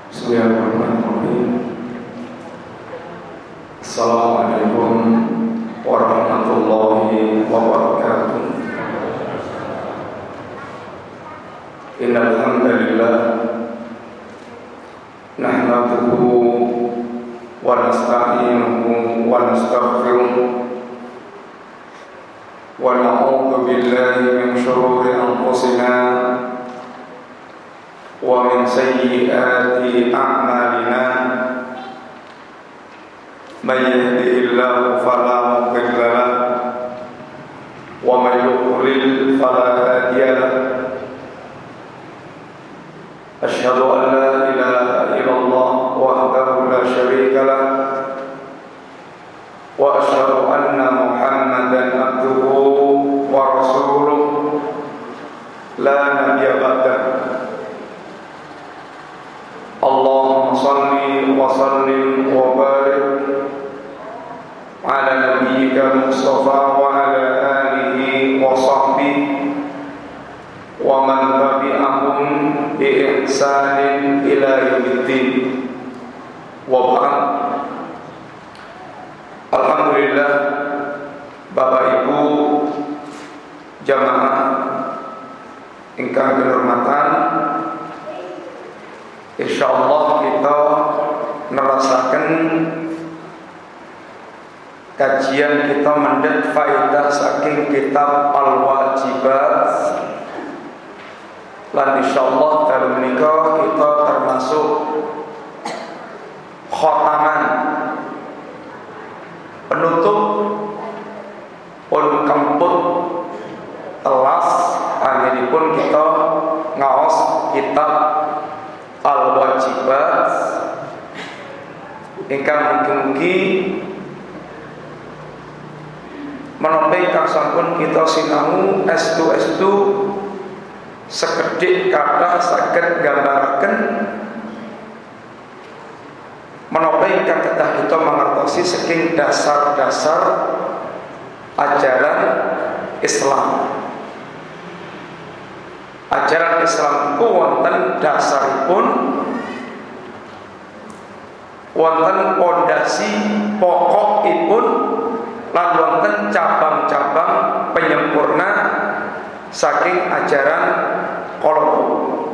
Bismillahirrahmanirrahim. Assalamualaikum warahmatullahi wabarakatuh. Innal hamdalillah nahmaduhu wa nasta'inuhu wa nastaghfiruh wa na'udzu billahi min shururi anfusina wa min sayyiati a'malina. May yahdihillahu fala mudilla lahu wa may yudlil fala hadiya lahu. Asyhadu an la ilaha illallah wahdahu la syarika lahu wa asyhadu anna Muhammadan abduhu wa rasuluh la nabiyya ba'dahu. Allahumma salli wa sallim wa barik ala nabiyyika Mustafa wa ala alihi wa sahbihi wa man tabi'ahum bi ihsanin ila yaumiddin. Wa ba'd. Alhamdulillah, Bapak Ibu jamaah ingkang kinurmatan, insyaallah kita nerasakan kajian kita mendhet faedah saking kitab Al-Wajibat. Lan insyaallah dalam menika kita termasuk khotaman penutup pun kemput telas anginipun kita ngaos kitab Al-Wajibat ingkang mugi-mugi menapa ingkang sampun kita sinau estu-estu sekedhik kathah saged nggambaraken menapa ingkang kedah kita mangertosi saking dasar-dasar ajaran Islam. Ajaran Islam iku wonten dasaripun, wonten pondasi pokokipun, lan wonten cabang-cabang penyempurna saking ajaran kolom.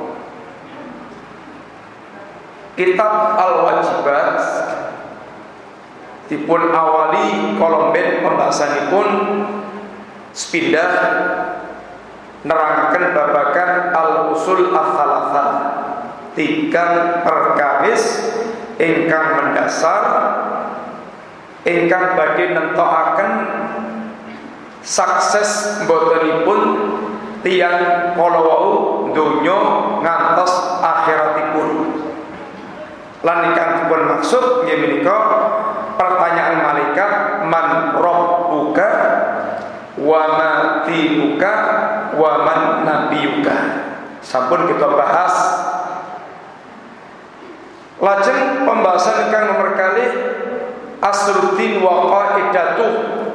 Kitab Al-Wajibat dipun awali kolomben pembahasanipun sepindah nerangaken babagan al-usul ats-tsalatsah, tigang perkawis ingkang mendasar ingkang badhe nentokaken sukses botenipun tiyang kala wau donya ngantos akhiratipun. Lan ingkang dipun maksud nggih menika pertanyaan malaikat, man rabbuka wa ma dinuka wa man nabiyuka. Sampun kita bahas. Lajeng pembahasan ingkang nomor kalih asruddin wa qaidatuh,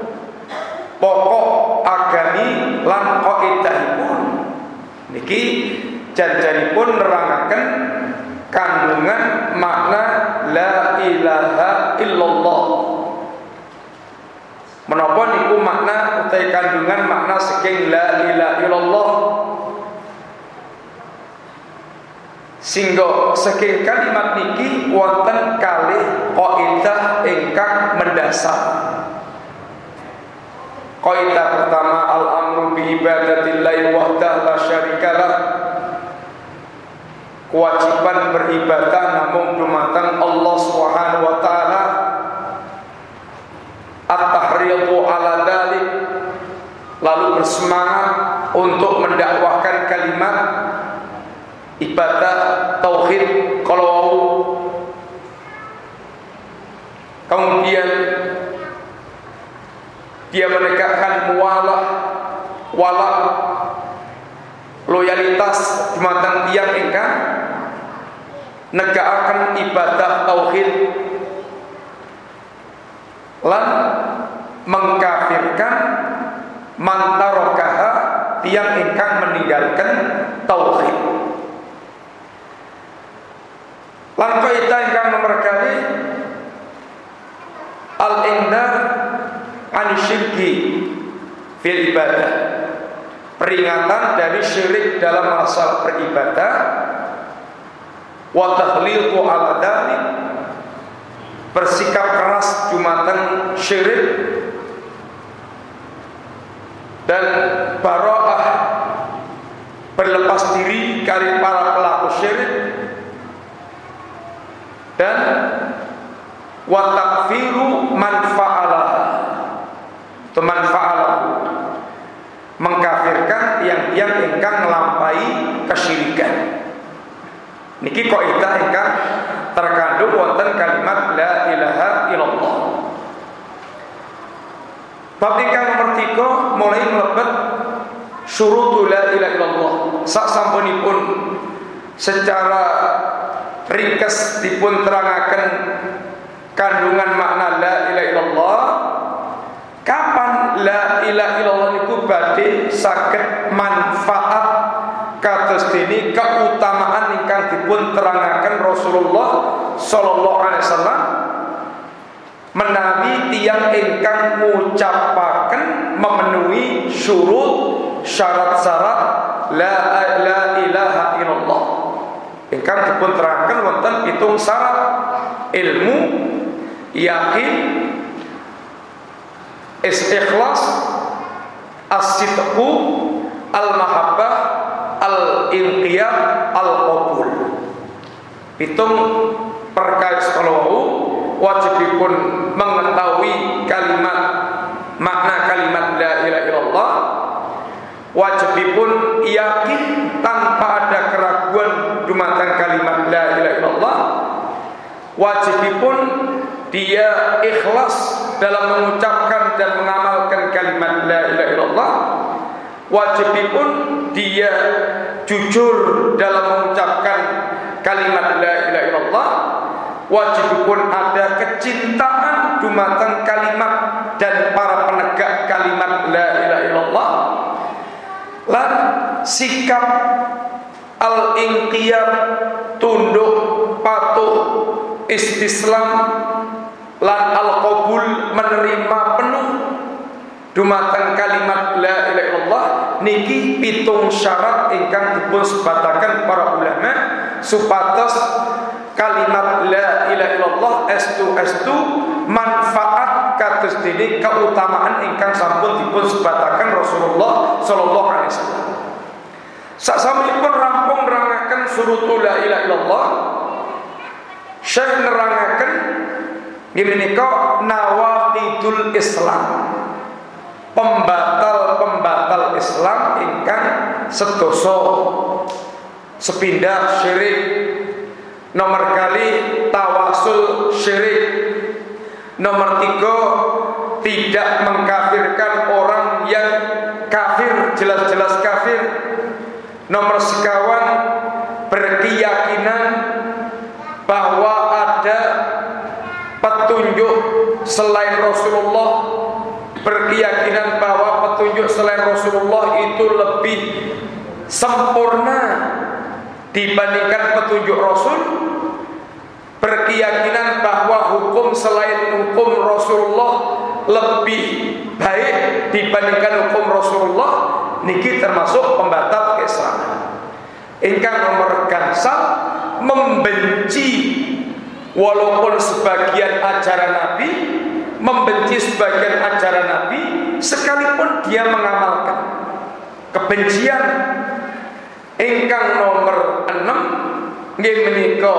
pokok agami lan qaidahipun. Niki janjanipun nerangaken kandungan makna la ilaha illallah. Menapa niku makna utawi kandungan makna saking la ilaha illallah? Singgo saking kalimat niki wonten kalih kaidah ingkang mendasar. Kaidah pertama al-amru bi ibadatillahi wahdahu la syarikalah. Kewajiban beribadah namung dumateng Allah Subhanahu wa taala. At-tahridu ala dzalik, lalu bersemangat untuk mendakwahkan kalimat ibadah tauhid kalau kemudian dia menegakkan wala loyalitas dumateng tiyang ingkang negakaken ibadah tauhid lan mengkafirkan mantarokaha tiang ingkang meninggalkan tauhid. Lan kaidah ingkang nomor kali al-indar an-syirki fil ibadah, peringatan dari syirik dalam masalah beribadah, wa tahlilqu ala dzalik, bersikap keras jumatan syirik, dan bara'ah, berlepas diri dari para pelaku syirik, dan wa takfiru man fa'alah, man fa'alah, mengkafirkan yang ingkang nglampahi kesyirikan. Niki kaidah ingkang terkandung wonten kalimat la ilaha illallah. Bab ingkang nomor 3 mulai mlebet syurutul la ilaha illallah. Sasampunipun secara ringkes dipun terangaken kandungan makna la ilaha illallah. Kapan la ilaha illallah niku badhe saged manfaat kados dene keutamaan ingkang dipun terangaken Rasulullah sallallahu alaihi wasallam menawi tiyang ingkang ngucapaken memenuhi syurut syarat-syarat la ilaha illallah ingkang dipun terangkan wonten 7 syarat: ilmu, yakin, istikhlas, as-sidqu, al-mahabbah, al-inqiyad, al-qabul. 7 perkara kalau wajibipun mengetahui kalimat makna kalimat la ilaha illallah, wajibipun yakin tanpa ada keraguan dumateng kalimat la ilaha illallah, wajibipun dia ikhlas dalam mengucapkan dan mengamalkan kalimat la ilaha illallah, wajibipun dia jujur dalam mengucapkan kalimat la ilaha illallah, wajibipun ada kecintaan dumateng kalimat dan para penegak kalimat la ilaha illallah, lan sikap al-inqiyad, tunduk patuh, istislam, lan al-qabul, menerima penuh dumateng kalimat la ilaha illallah. Niki 7 syarat ingkang dipun sebataken para ulama supados kalimat la ilaha illallah estu manfaat kados dene keutamaan ingkang sampun dipun sebataken Rasulullah sallallahu alaihi wasallam. Sasampunipun rampung nerangaken surutul la ilaha illallah, Syekh nerangaken nggih menika nawaqidul Islam, pembatal Islam ingkang sedoso sepindah syirik. Nomor kali tawasul syirik. Nomor 3 tidak mengkafirkan orang yang kafir, jelas-jelas kafir. Nomor sekawan berkeyakinan bahwa ada petunjuk selain Rasulullah, berkeyakinan bahwa petunjuk selain Rasulullah itu lebih sempurna dibandingkan petunjuk Rasul, berkeyakinan bahwa hukum selain hukum Rasulullah lebih baik dibandingkan hukum Rasulullah. Niki termasuk pembatal keislaman. Ingkang nomor gansal membenci walaupun sebagian ajaran Nabi, membenci sebagian ajaran Nabi sekalipun dia mengamalkan. Kebencian ingkang nomor 6 nggih menika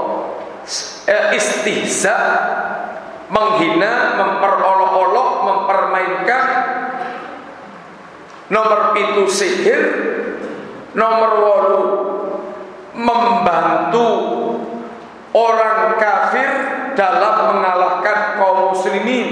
istihza, menghina, memperolok-olok, mempermainkan. Nomor 7 sihir. Nomor 8 membantu orang kafir dalam mengalahkan kaum muslimin.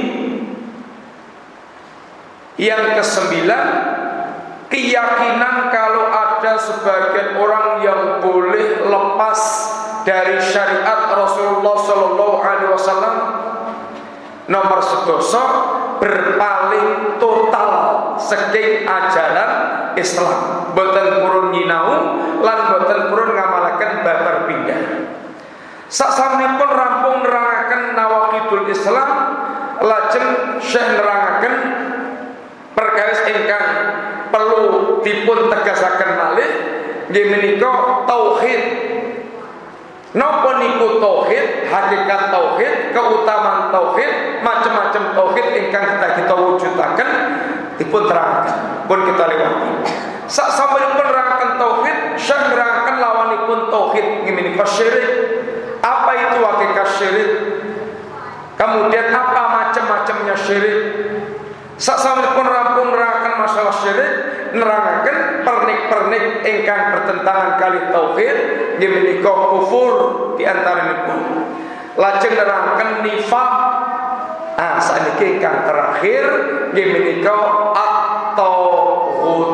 Yang ke-9, keyakinan kalau ada sebagian orang yang boleh lepas dari syariat Rasulullah sallallahu alaihi wasallam. Nomor 11 berpaling total saking ajaran Islam, boten purun nyinau lan boten purun ngamalaken babar pindah. Sasampunipun rampung nerangaken nawaqidul Islam, lajeng Syekh nerangaken perkawis ingkang perlu dipun tegasaken malih nggih menika tauhid. Napa niku tauhid? Hakikat tauhid, keutamaan tauhid, macam-macam tauhid ingkang kita wujudaken dipun terangaken. Pun kita lewati. Sasampunipun nerangaken tauhid, Syekh nerangaken lawanipun tauhid nggih menika syirik. Apa itu hakikat syirik? Kemudian apa macam-macamnya syirik? Sasampunipun rampung nerangaken masalah syirik, nerangaken pernik-pernik ingkang bertentangan kali tauhid nggih menika kufur di antaranipun. Lajeng nerangaken nifaq. Saniki ingkang terakhir nggih menika at-tauhid.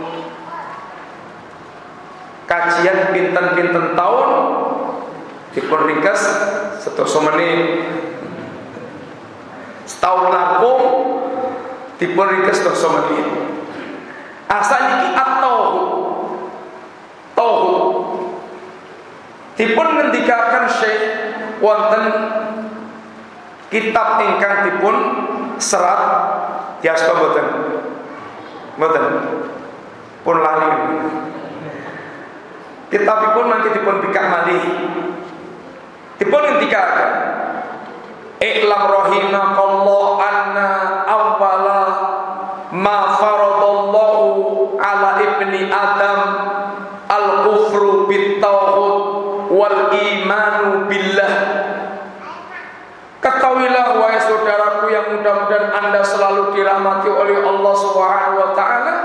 Kajian pinten-pinten tahun dipun ringkas sedasa menit. Setahun langkung dipun ringkas sedasa menit. Saniki at-tauhid. Tauhid dipun ngendikaken Syekh wonten kitab ingkang dipun serat diasta mboten. Mboten. Pun lali. Kitabipun mangke dipun bikak malih. Dipun ngendikaken I'lam rahimakallah anna awwala ma faradallahu ala ibni Adam al-kufru bit-tauhid wal imanu billah. Ketahuilah wahai saudaraku yang mudah-mudahan Anda selalu dirahmati oleh Allah Subhanahu wa taala,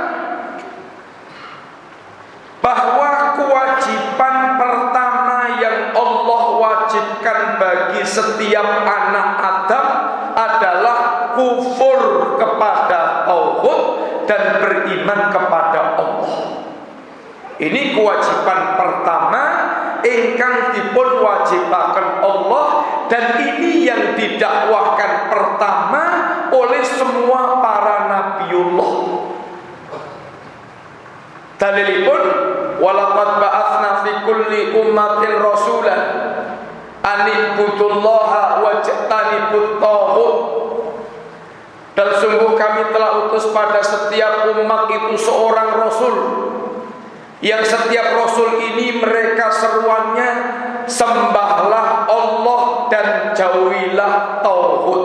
bahwa kewajiban pertama yang Allah wajibkan bagi setiap anak Adam adalah kufur kepada tauhid dan beriman kepada Allah. Ini kewajiban pertama ingkang dipun wajibaken Allah, dan ini yang didakwahkan pertama oleh semua para nabiullah. Dalilipun walaqad ba'atsna fi kulli ummatin rasulan an ibudullaha wajtanibut taghut. Dan sungguh kami telah utus pada setiap umat itu seorang rasul, yang setiap rasul ini mereka seruannya sembahlah Allah dan jauhilah tauhid.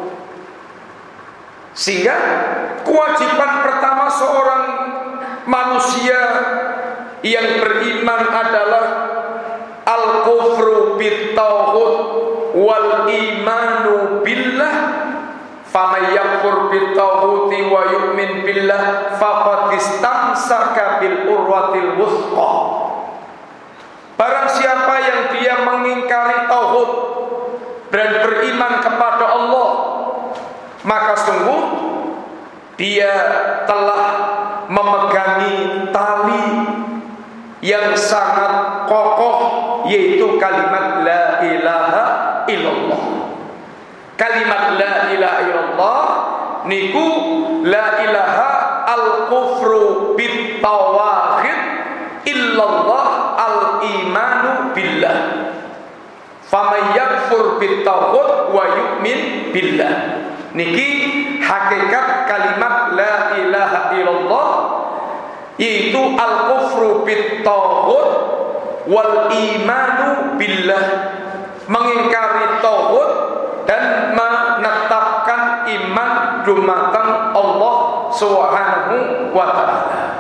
Sehingga kewajiban pertama seorang manusia yang beriman adalah al-kufru bit-tauhid wal imanu billah. Faman yakfur bit-tauhid wa yu'min billah faqad istamsaka bil urwatil wuthqa. Barang siapa yang dia mengingkari tauhid dan beriman kepada Allah, maka sungguh dia telah memegangi tali yang sangat kokoh, yaitu kalimat la ilaha illallah. Kalimat la ilaha illallah niku la ilaha al-kufru bit-tawahid illallah al-imanu billah. Faman yakfur bit-tawhid wa yu'min billah. Niki hakikat kalimat la ilaha illallah, yaitu al-kufru bit-tawhid wal imanu billah, mengingkari tauhid dan menetapkan iman dumateng Allah Subhanahu wa taala.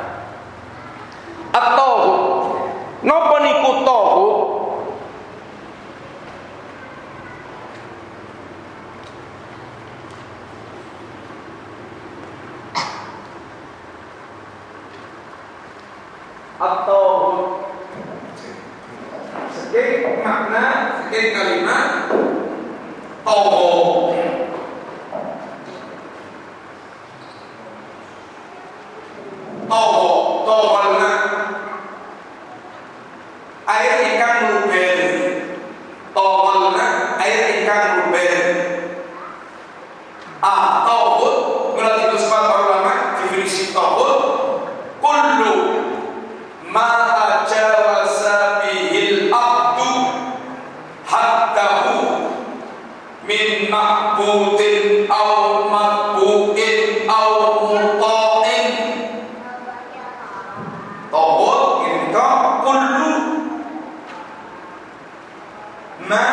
At-tauhid napa niku tauhid? At-tauhid sebagai makna, sebagai kalimat tauhid. Tauhidna air ingkang luber. Tauhidna air ingkang luber. Tauhid menurut disebut para ulama definisi tauhid kullu ma ajawaza bihil abdu ma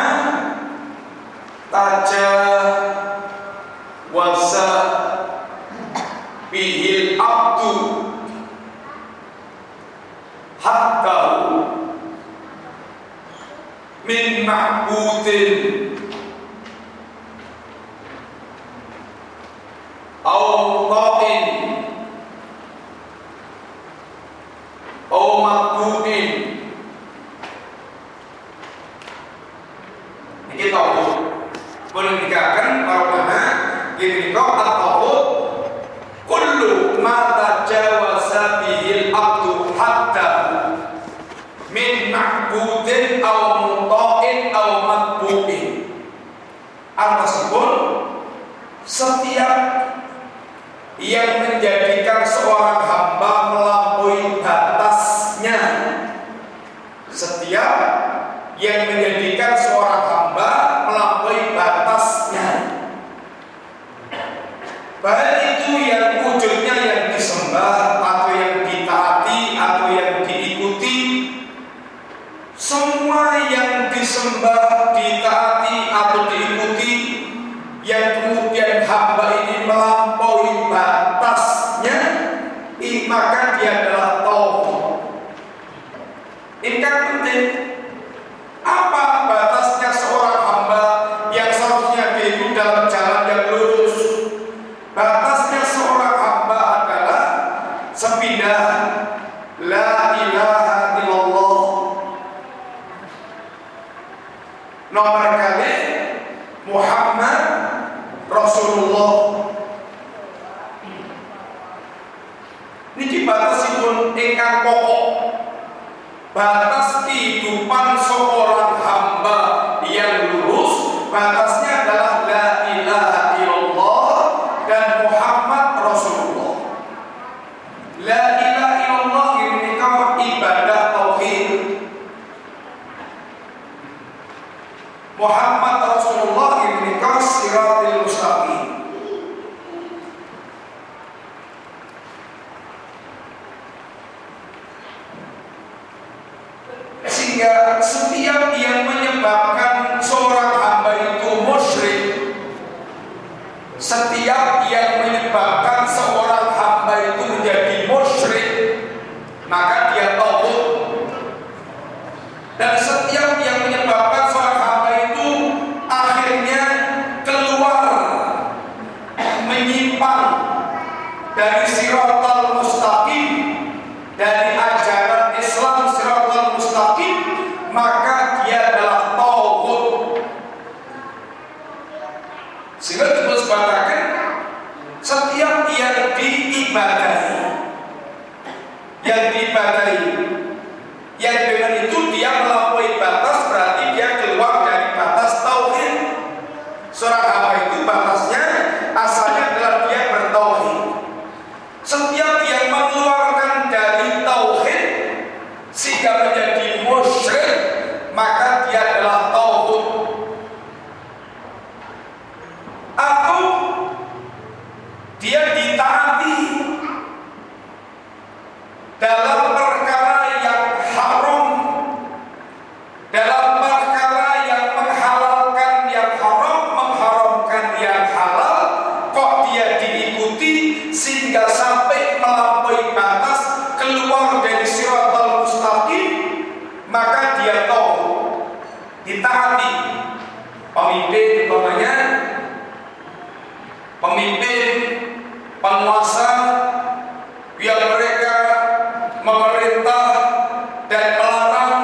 tajawasa bihil abdu hatta min ma'budin au ta'in au ma'budin. Ini tauhid. Boleh dikatakan para ulama gini kok at-tauhid kullu ma tajawaza bihil abdu hatta min ma'budin aw muta'in aw matbu'in. Tersebut setiap yang menjadikan seorang hamba melampaui batasnya, setiap yang menjadikan seorang hamba melampaui batasnya, baik itu yang wujudnya yang disembah atau yang ditaati atau yang diikuti, semua yang disembah, ditaati atau diikuti yang kemudian hamba ini melampaui batasnya, maka dia adalah tauhid. Ini kan penting. Apa batasnya seorang hamba yang seharusnya dia itu dalam jalan yang lurus? Batasnya seorang hamba adalah sepindah la ilaha illallah, nomor kali Muhammad Rasulullah. Niki batasipun ingkang pokok, batas kehidupan seorang hamba yang lurus, batasnya adalah la ilaha illallah dan Muhammad Rasulullah. La ilaha illallah ini kan ibadah tauhid. Muhammad Rasulullah ini kan siratul mustaqim. Sehingga setiap yang menyebabkan seorang hamba itu musyrik, setiap yang menyebabkan seorang hamba itu menjadi musyrik, maka dia tauhid. Dan setiap yang menyebabkan seorang hamba itu akhirnya keluar, menyimpang dari siratal mustaqim, dari ajaran Islam siratal mustaqim, maka dia adalah tauhid. Sehingga disebut sebatakan setiap yang diibadahi, yang dengan itu dia melampaui batas, berarti dia keluar dari batas tauhid. Seorang hamba itu batasnya asalnya adalah dia bertauhid. Setiap yang mengeluarkan dari tauhid sehingga menjadi musyrik, maka dia adalah tauhid. Atau dia ditaati dalam perkara yang haram, dalam perkara yang menghalalkan yang haram, mengharamkan yang halal, kok dia diikuti sehingga sampai melampaui batas, keluar dari siratal mustaqim, maka dia tahu ditaati. Pemimpin umpamanya, pemimpin, penguasa yang mereka memerintah dan melarang,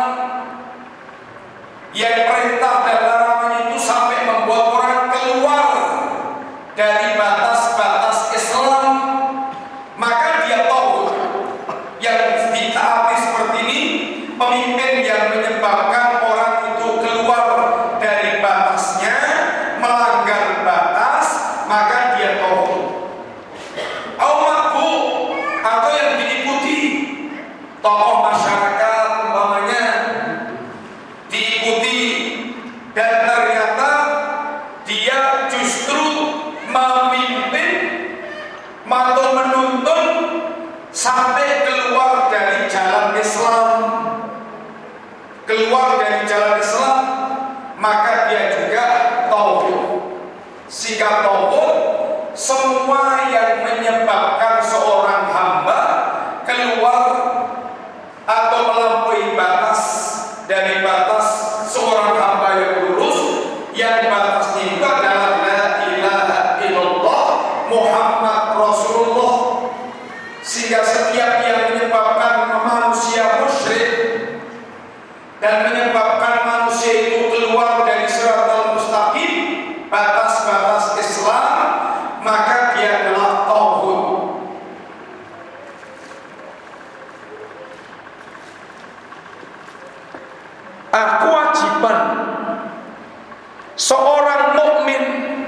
yang perintah dan larangan itu sampai membuat orang keluar dari batas-batas Islam, maka dia tahu yang ditaati seperti ini. Pemimpin yang menyebabkan orang itu keluar dari batasnya, melanggar batas, maka dia tahu. Awakku atau yang diikuti tokoh masyarakat umpamanya diikuti, dan ternyata dia justru memimpin atau menuntun sampai keluar dari jalan Islam, keluar dari jalan Islam, maka dia juga tauhid. Sehingga tauhid semua yang menyebabkan seorang hamba keluar atau melampaui batas dari batas seorang hamba yang lurus, yang batasnya itu adalah la ilaha illallah Muhammad Rasulullah. Sehingga setiap yang menyebabkan manusia musyrik dan menyebabkan manusia itu keluar dari siratal mustaqim, batas-batas Islam, maka dia adalah tauhid. Kewajiban seorang mukmin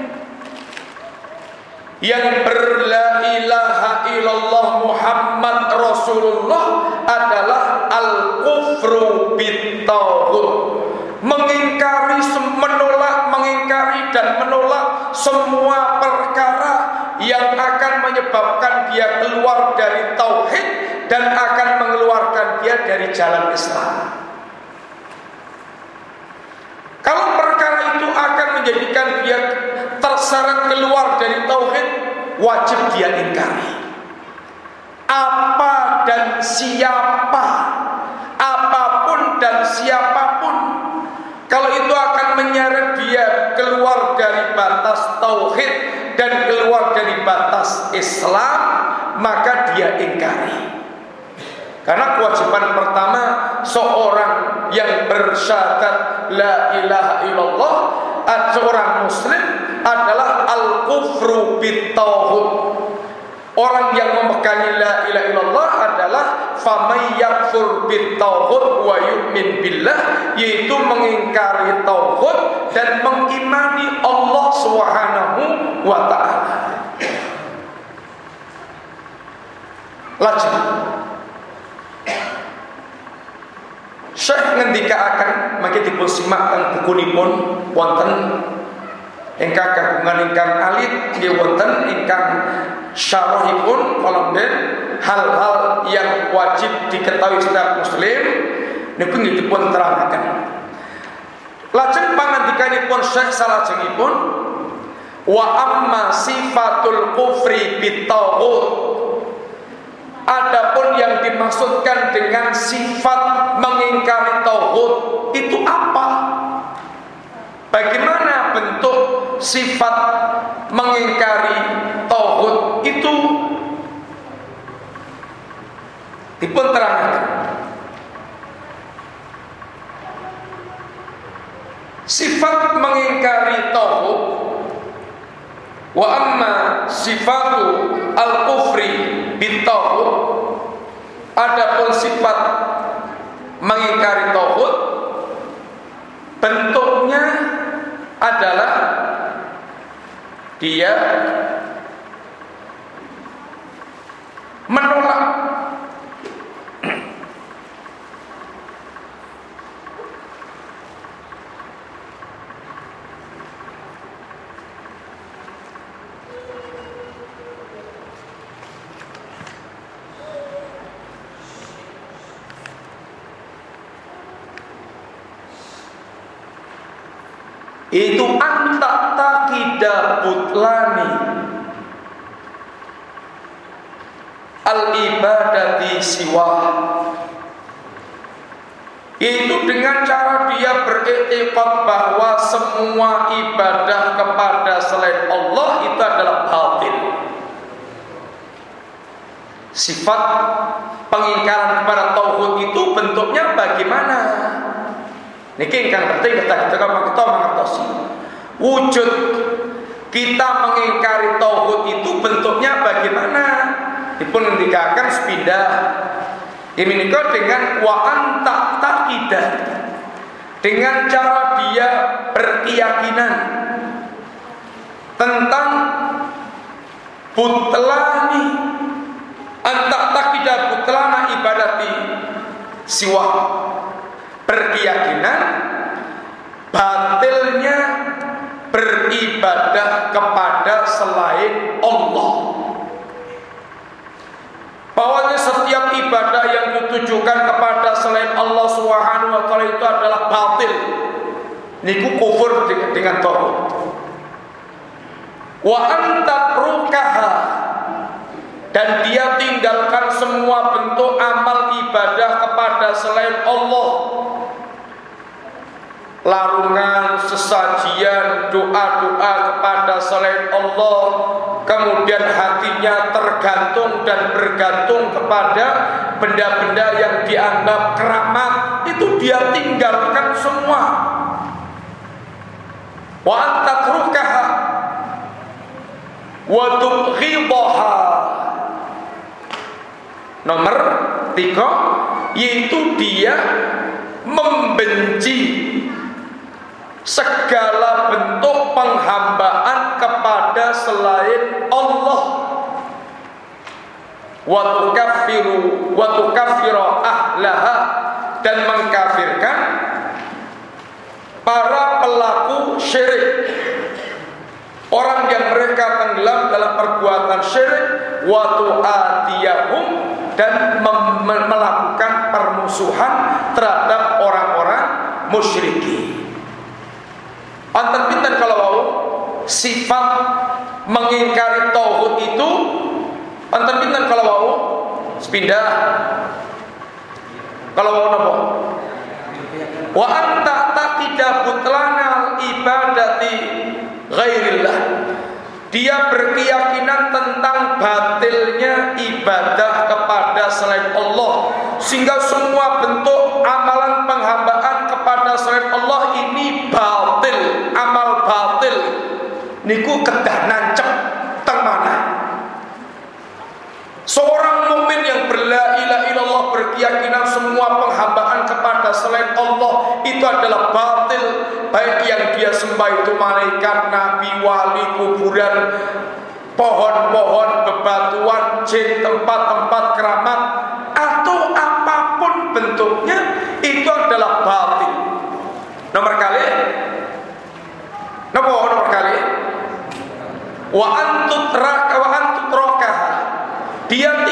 yang berla ilaha illallah Muhammad Rasulullah adalah al-kufru bit-tauhid, mengingkari, dan menolak semua perkara yang akan menyebabkan dia keluar dari tauhid dan akan mengeluarkan dia dari jalan Islam. Kalau perkara itu akan menjadikan dia terseret keluar dari tauhid, wajib dia ingkari. Apa dan siapa, apapun dan siapapun, kalau itu akan menyeret dia keluar dari batas tauhid dan keluar dari batas Islam, maka dia ingkari. Karena kewajiban pertama seorang yang bersyahadat la ilaha illallah, seorang muslim, adalah al-kufru bit-tauhid. Orang yang memegangi la ilaha illallah adalah faman yakfur bit-tauhid wa yu'min billah, yaitu mengingkari tauhid dan mengimani Allah Subhanahu wa ta'ala. Lajeng Syekh ngendika akan mangke dipun simak teng bukunipun wonten ingkang kagungan ingkang alit, nggih wonten ingkang syarahipun kolamben hal-hal yang wajib diketahui setiap muslim niku dipun terangaken. Lajeng pangandikanipun Syekh salajengipun, wa amma sifatul kufri bit-tauhid. Adapun yang dimaksudkan dengan sifat mengingkari tauhid itu apa? Bagaimana bentuk sifat mengingkari tauhid itu? Dipun terangkan. Sifat mengingkari tauhid, wa amma sifatu al-kufri bit-tauhid, adapun sifat mengingkari tauhid bentuknya adalah dia menolak itu antak takidah butlani al-ibadati siwa, itu dengan cara dia beriktikad bahwa semua ibadah kepada selain Allah itu adalah batil. Sifat pengingkaran kepada tauhid itu bentuknya bagaimana? Niki ingkang penting kita mengertosi wujud kita mengingkari tauhid itu bentuknya bagaimana. Dipun ngendikaken sepindah ini dengan wa anta taqidah, dengan cara dia berkeyakinan tentang butlani anta taqidah butlana ibadati siwa, berkeyakinan batilnya beribadah kepada selain Allah, bahwanya setiap ibadah yang ditujukan kepada selain Allah Subhanahu wa taala itu adalah batil. niku kufur dengan tauhid. Wa antatrukaha, dan dia tinggalkan semua bentuk amal ibadah kepada selain Allah. Larungan, sesajian, doa-doa kepada selain Allah, kemudian hatinya tergantung dan bergantung kepada benda-benda yang dianggap keramat, itu dia tinggalkan semua. Wa antatrukaha wa tubghidaha. Nomor 3, yaitu dia membenci segala bentuk penghambaan kepada selain Allah. Wa tukaffiru ahlaha, dan mengkafirkan para pelaku syirik, orang yang mereka tenggelam dalam perbuatan syirik. Wa tu'adiyahum, dan melakukan permusuhan terhadap orang-orang musyrikin. Antar pinten kalau sifat mengingkari tauhid itu, antar pinten kalau mau sepindah. Kalau mau napa? Wa anta taqidah butlanal ibadati ghairillah. Dia berkeyakinan tentang batilnya ibadah kepada selain Allah, sehingga semua bentuk amalan penghambaan kepada selain Allah ini batil, amal batil. Niku kedah nancep teng mana? Seorang mukmin yang berla ilaha illallah berkeyakinan semua penghambaan kepada selain Allah itu adalah batil, baik yang dia sembah itu malaikat, nabi, wali, kuburan, pohon-pohon, bebatuan, jin, tempat-tempat keramat, atau apapun bentuknya, itu adalah batil. Nomor kali wa antutrakaha, dia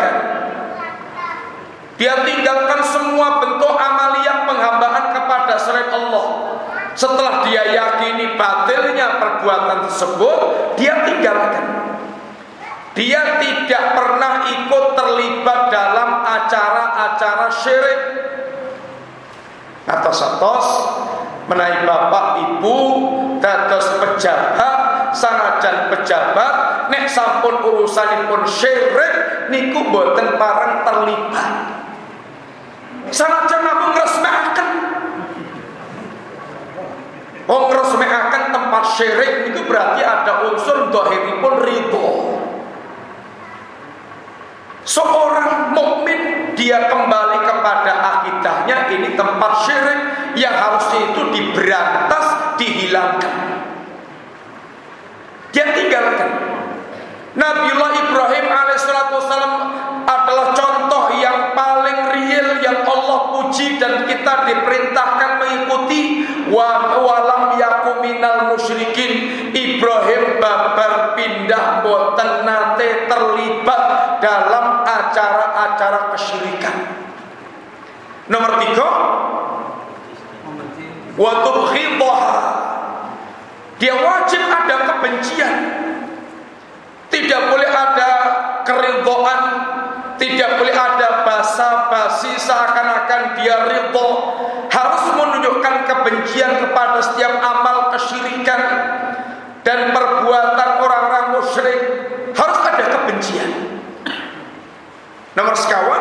tinggalkan semua bentuk amaliyah penghambaan kepada selain Allah. Setelah dia yakini batilnya perbuatan tersebut, dia tinggalkan. Dia tidak pernah ikut terlibat dalam acara-acara syirik. Atos-atos menaik bapak ibu dados pejabat, sanajan pejabat nek sampun urusanipun syirik niku boten pareng terlibat. Sanajan namung ngresmekaken. Wong ngresmekaken tempat syirik niku berarti ada unsur dhahiripun ridho. Seorang mukmin dia kembali kepada akidahnya, ini tempat syirik yang harusnya itu diberantas, dihilangkan. Dia tinggalkan. Nabiullah Ibrahim alaihissalam adalah contoh yang paling real yang Allah puji dan kita diperintahkan mengikuti. Walam yakum minal musyrikin. Ibrahim babar pindah boten nate terlibat dalam acara-acara kesyirikan. Nomor 3, wa tubghidaha, dia wajib ada kebencian. Tidak boleh ada keridhaan, tidak boleh ada basa-basi seakan-akan dia ridho. Harus menunjukkan kebencian kepada setiap amal kesyirikan dan perbuatan orang-orang musyrik. Harus ada kebencian. Nomor sekawan,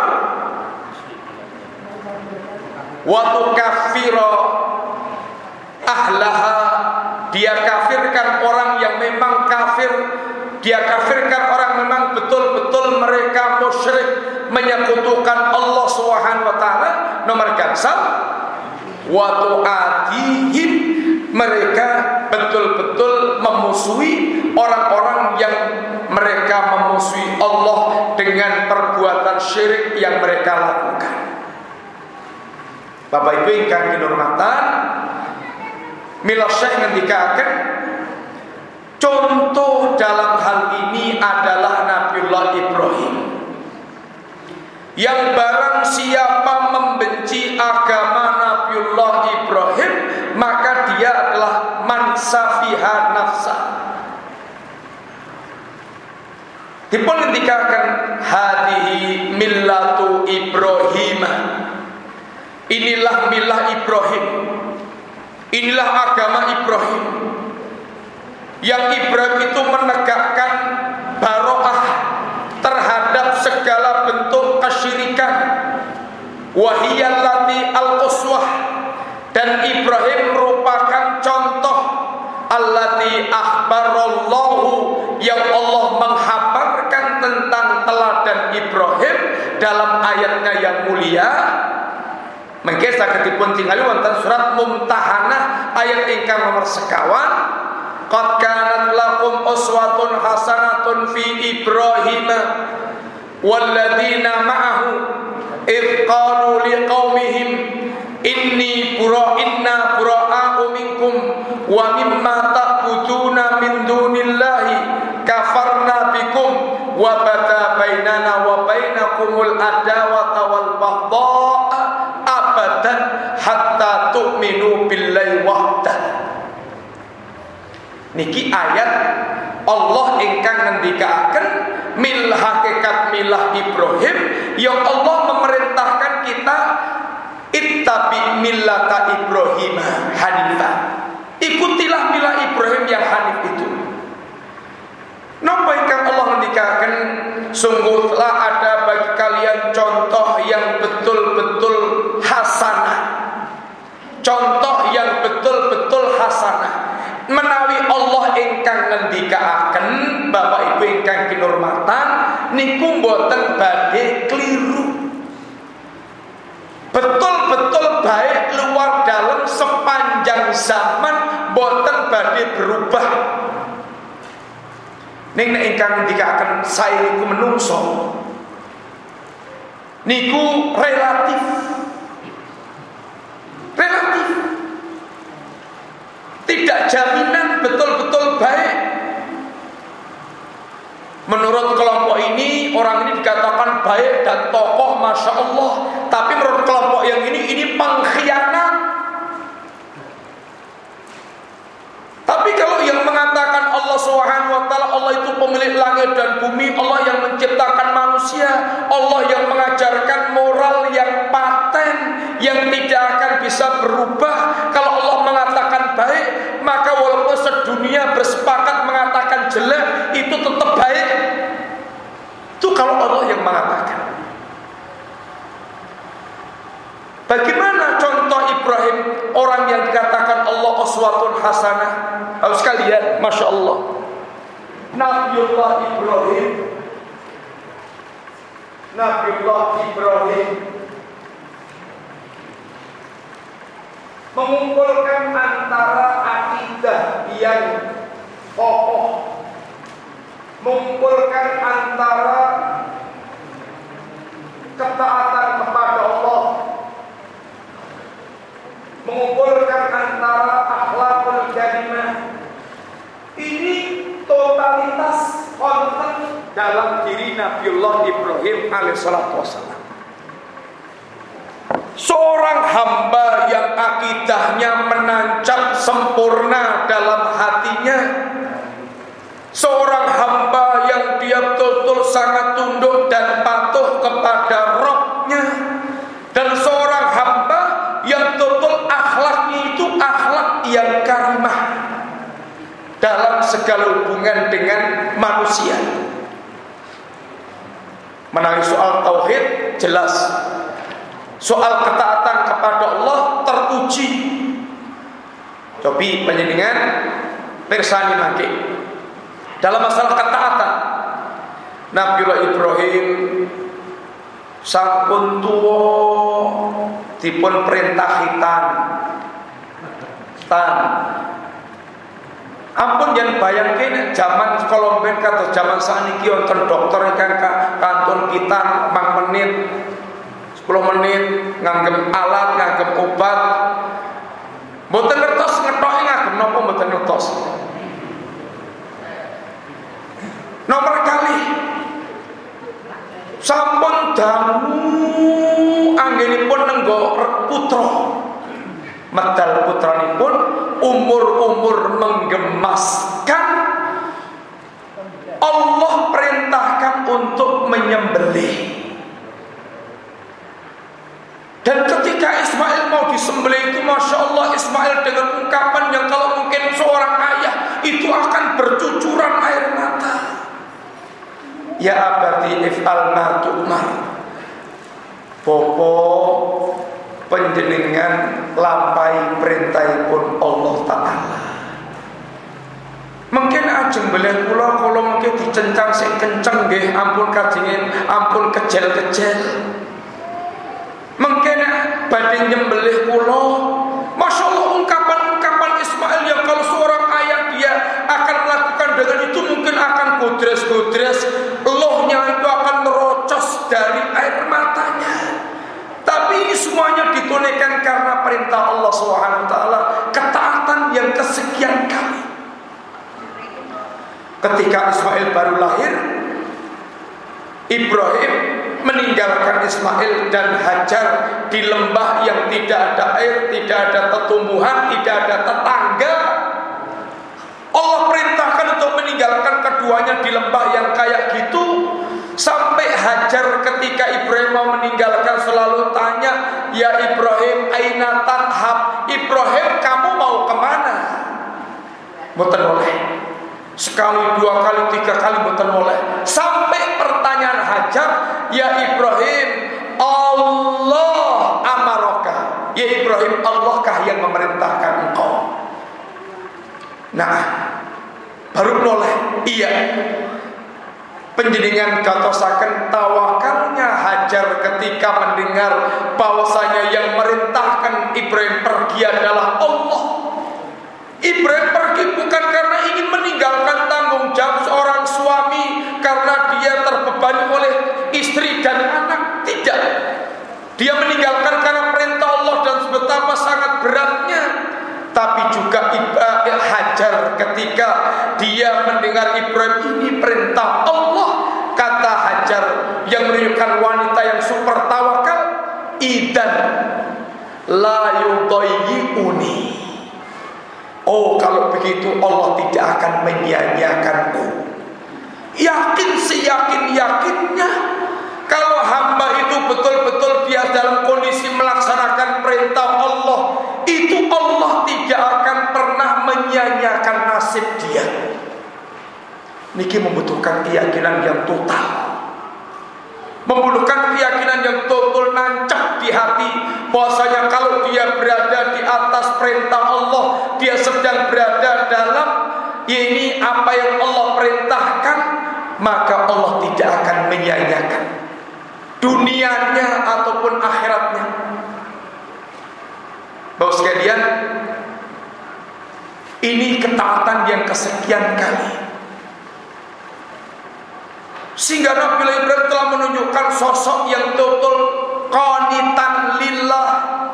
wa tukaffiru ahlaha, dia kafirkan orang yang memang kafir. Dia kafirkan orang memang betul-betul mereka musyrik, menyekutukan Allah Subhanahu wa taala. Nomor gansal, wa tu'adihim, mereka betul-betul memusuhi orang-orang yang mereka memusuhi Allah dengan perbuatan syirik yang mereka lakukan. Bapak Ibu ingkang kinurmatan, mila Syekh ngendikaken contoh dalam hal ini adalah Nabiullah Ibrahim, yang barang siapa membenci agama Nabiullah Ibrahim, maka dia biha nafsa. Dipun ngendikaken hadihi millatu Ibrahim. Inilah milah Ibrahim. Inilah agama Ibrahim. Yang Ibrahim itu menegakkan baroah terhadap segala bentuk kesyirikan. Wahiyallati al-uswah, dan Ibrahim merupakan contoh allati akhbarallahu, yang Allah menghabarkan tentang teladan Ibrahim dalam ayatnya yang mulia. Mengke sagedipun tingali wonten surat Mumtahanah ayat ingkang nomor sekawan. Qad kanat lakum uswatun hasanatun fi Ibrahim walladzina ma'ahu idh qalu liqaumihim inna bura'a'u minkum wa mimma ta'buduna min dunillahi kafarna bikum wa bada bainana wa bainakumul adawata wal baghdha'a abadan hatta tu'minu billahi wahdah. Niki ayat Allah ingkang ngendikaken mil hakikat milah Ibrahim, yang Allah memerintahkan kita ittabi millata Ibrahim hanifah. Ikutilah milah Ibrahim yang hanif itu. Napa ingkang Allah ngendikaken, sungguhlah ada bagi kalian contoh yang betul-betul hasanah. Contoh yang betul-betul hasanah. Menawi Allah ingkang ngendikaaken, Bapak Ibu ingkang kinurmatan, niku mboten badhe kliru. Betul-betul baik luar dalam sepanjang zaman, mboten badhe berubah. Ning nek ingkang ngendikaaken saya niku menungso, niku relatif. Tidak jaminan betul-betul baik. Menurut kelompok ini, orang ini dikatakan baik dan tokoh, Masya Allah. Tapi menurut kelompok yang ini pengkhianat. Tapi kalau yang mengatakan Allah Subhanahu wa Ta'ala, Allah itu pemilik langit dan bumi, Allah yang menciptakan manusia, Allah yang mengajarkan moral yang paten, yang tidak akan bisa berubah. Kalau Allah mengatakan baik, maka walaupun sedunia bersepakat mengatakan jelek, itu tetap baik. Itu kalau Allah yang mengatakan. Bagaimana contoh Ibrahim, orang yang dikatakan Allah uswatun hasanah? Harus kalian, Masya Allah, Nabiullah Ibrahim mengumpulkan antara akidah yang kokoh, mengumpulkan antara ketaatan kepada Allah, mengumpulkan antara akhlakul karimah. Ini totalitas konten dalam diri Nabiullah Ibrahim alaihissalatu wassalam. Seorang hamba yang akidahnya menancap sempurna dalam hatinya, seorang hamba yang dia betul-betul sangat tunduk dan patuh kepada Rabb-nya, dan seorang hamba yang betul-betul akhlaknya itu akhlak yang karimah dalam segala hubungan dengan manusia. Menawi soal tauhid jelas, soal ketaatan kepada Allah teruji. Cobi panjenengan pirsani mangke dalam masalah ketaatan, Nabiullah Ibrahim sampun tuwa dipun perintah hitan. Ampun yen bayangke zaman kolomben kata zaman saniki wonten dokter ingkang kantun kita 5 menit 10 menit nganggep alat, nganggep obat, mboten ngertos ngethoke ngagem napa mboten ngertos. Nomor kali sampun dangu anggenipun nenggo putra. Medal putranipun umur menggemaskan, Allah perintahkan untuk menyembelih. Dan ketika Ismail mau disembelih itu, Masya Allah, Ismail dengan ungkapan yang kalau mungkin seorang ayah itu akan bercucuran air mata. Ya abati if'al ma tu'mar. Popo panjenengan lampai perintahipun Allah Ta'ala. Mungkin ajeng beleh kula mungkin dicencang sing kenceng nggih, ampun kajengin, ampun kejel-kejel. Mungkin badhe nyembelih kula, Masya Allah, ungkapan-ungkapan Ismail yang kalau seorang ayah dia akan melakukan dengan itu mungkin akan gudres-gudres, lohnya itu akan merocos dari air matanya. Tapi ini semuanya ditunaikan karena perintah Allah SWT, ketaatan yang kesekian kali. Ketika Ismail baru lahir, Ibrahim meninggalkan Ismail dan Hajar di lembah yang tidak ada air, tidak ada tumbuhan, tidak ada tetangga. Allah perintahkan untuk meninggalkan keduanya di lembah yang kayak gitu. Sampai Hajar ketika Ibrahim mau meninggalkan selalu tanya, ya Ibrahim, aina tadhab? Ibrahim, kamu mau kemana? Mboten oleh. Sekali, dua kali, tiga kali mboten oleh. Sampai pertanyaan Hajar, ya Ibrahim, Allah amaraka? Ya Ibrahim, Allahkah yang memerintahkan engkau? Nah, baru noleh. Iya. Penjenengan katosaken tawakalnya Hajar ketika mendengar bahwasanya yang merintahkan Ibrahim pergi adalah Allah. Ibrahim pergi bukan karena ingin meninggalkan tanggung jawab seorang suami, karena dia terbebani oleh istri dan anak. Tidak. Dia meninggalkan karena perintah Allah dan betapa sangat beratnya. Tapi juga Hajar ketika dia mendengar Ibrahim ini perintah Allah, kata Hajar yang menunjukkan wanita yang super tawakal, idan la yudayyi'uni. Oh, kalau begitu Allah tidak akan menyia-nyiakanku. Yakin seyakin-yakinnya kalau hamba itu betul-betul dia dalam kondisi melaksanakan perintah Allah, itu Allah tidak akan pernah menyia-nyiakan nasib dia. Niki membutuhkan keyakinan yang total, membutuhkan keyakinan yang total nancap di hati, bahwasanya kalau dia berada di atas perintah Allah, dia sedang berada dalam ini apa yang Allah perintahkan, maka Allah tidak akan menyia-nyiakan dunianya ataupun akhiratnya. Bapak sekalian, ini ketaatan yang kesekian kali, sehingga Nabi Ibrahim telah menunjukkan sosok yang total qanitan lillah,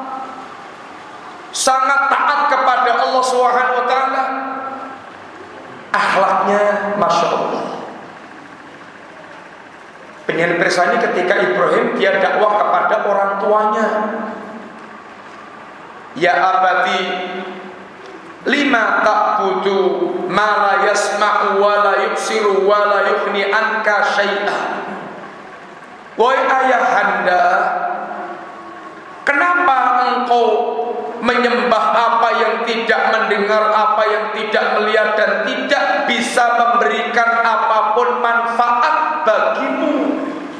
sangat taat kepada Allah Subhanahu wa taala. Akhlaknya Masya Allah. Penyanyi persani ketika Ibrahim dia dakwah kepada orang tuanya. Ya abati lima ta'budu ma la yasma'u wa la yubsiru wa la yughni anka syai'a. Wahai ayahanda, kenapa engkau menyembah apa yang tidak mendengar, apa yang tidak melihat, dan tidak bisa memberikan apapun manfaat bagimu?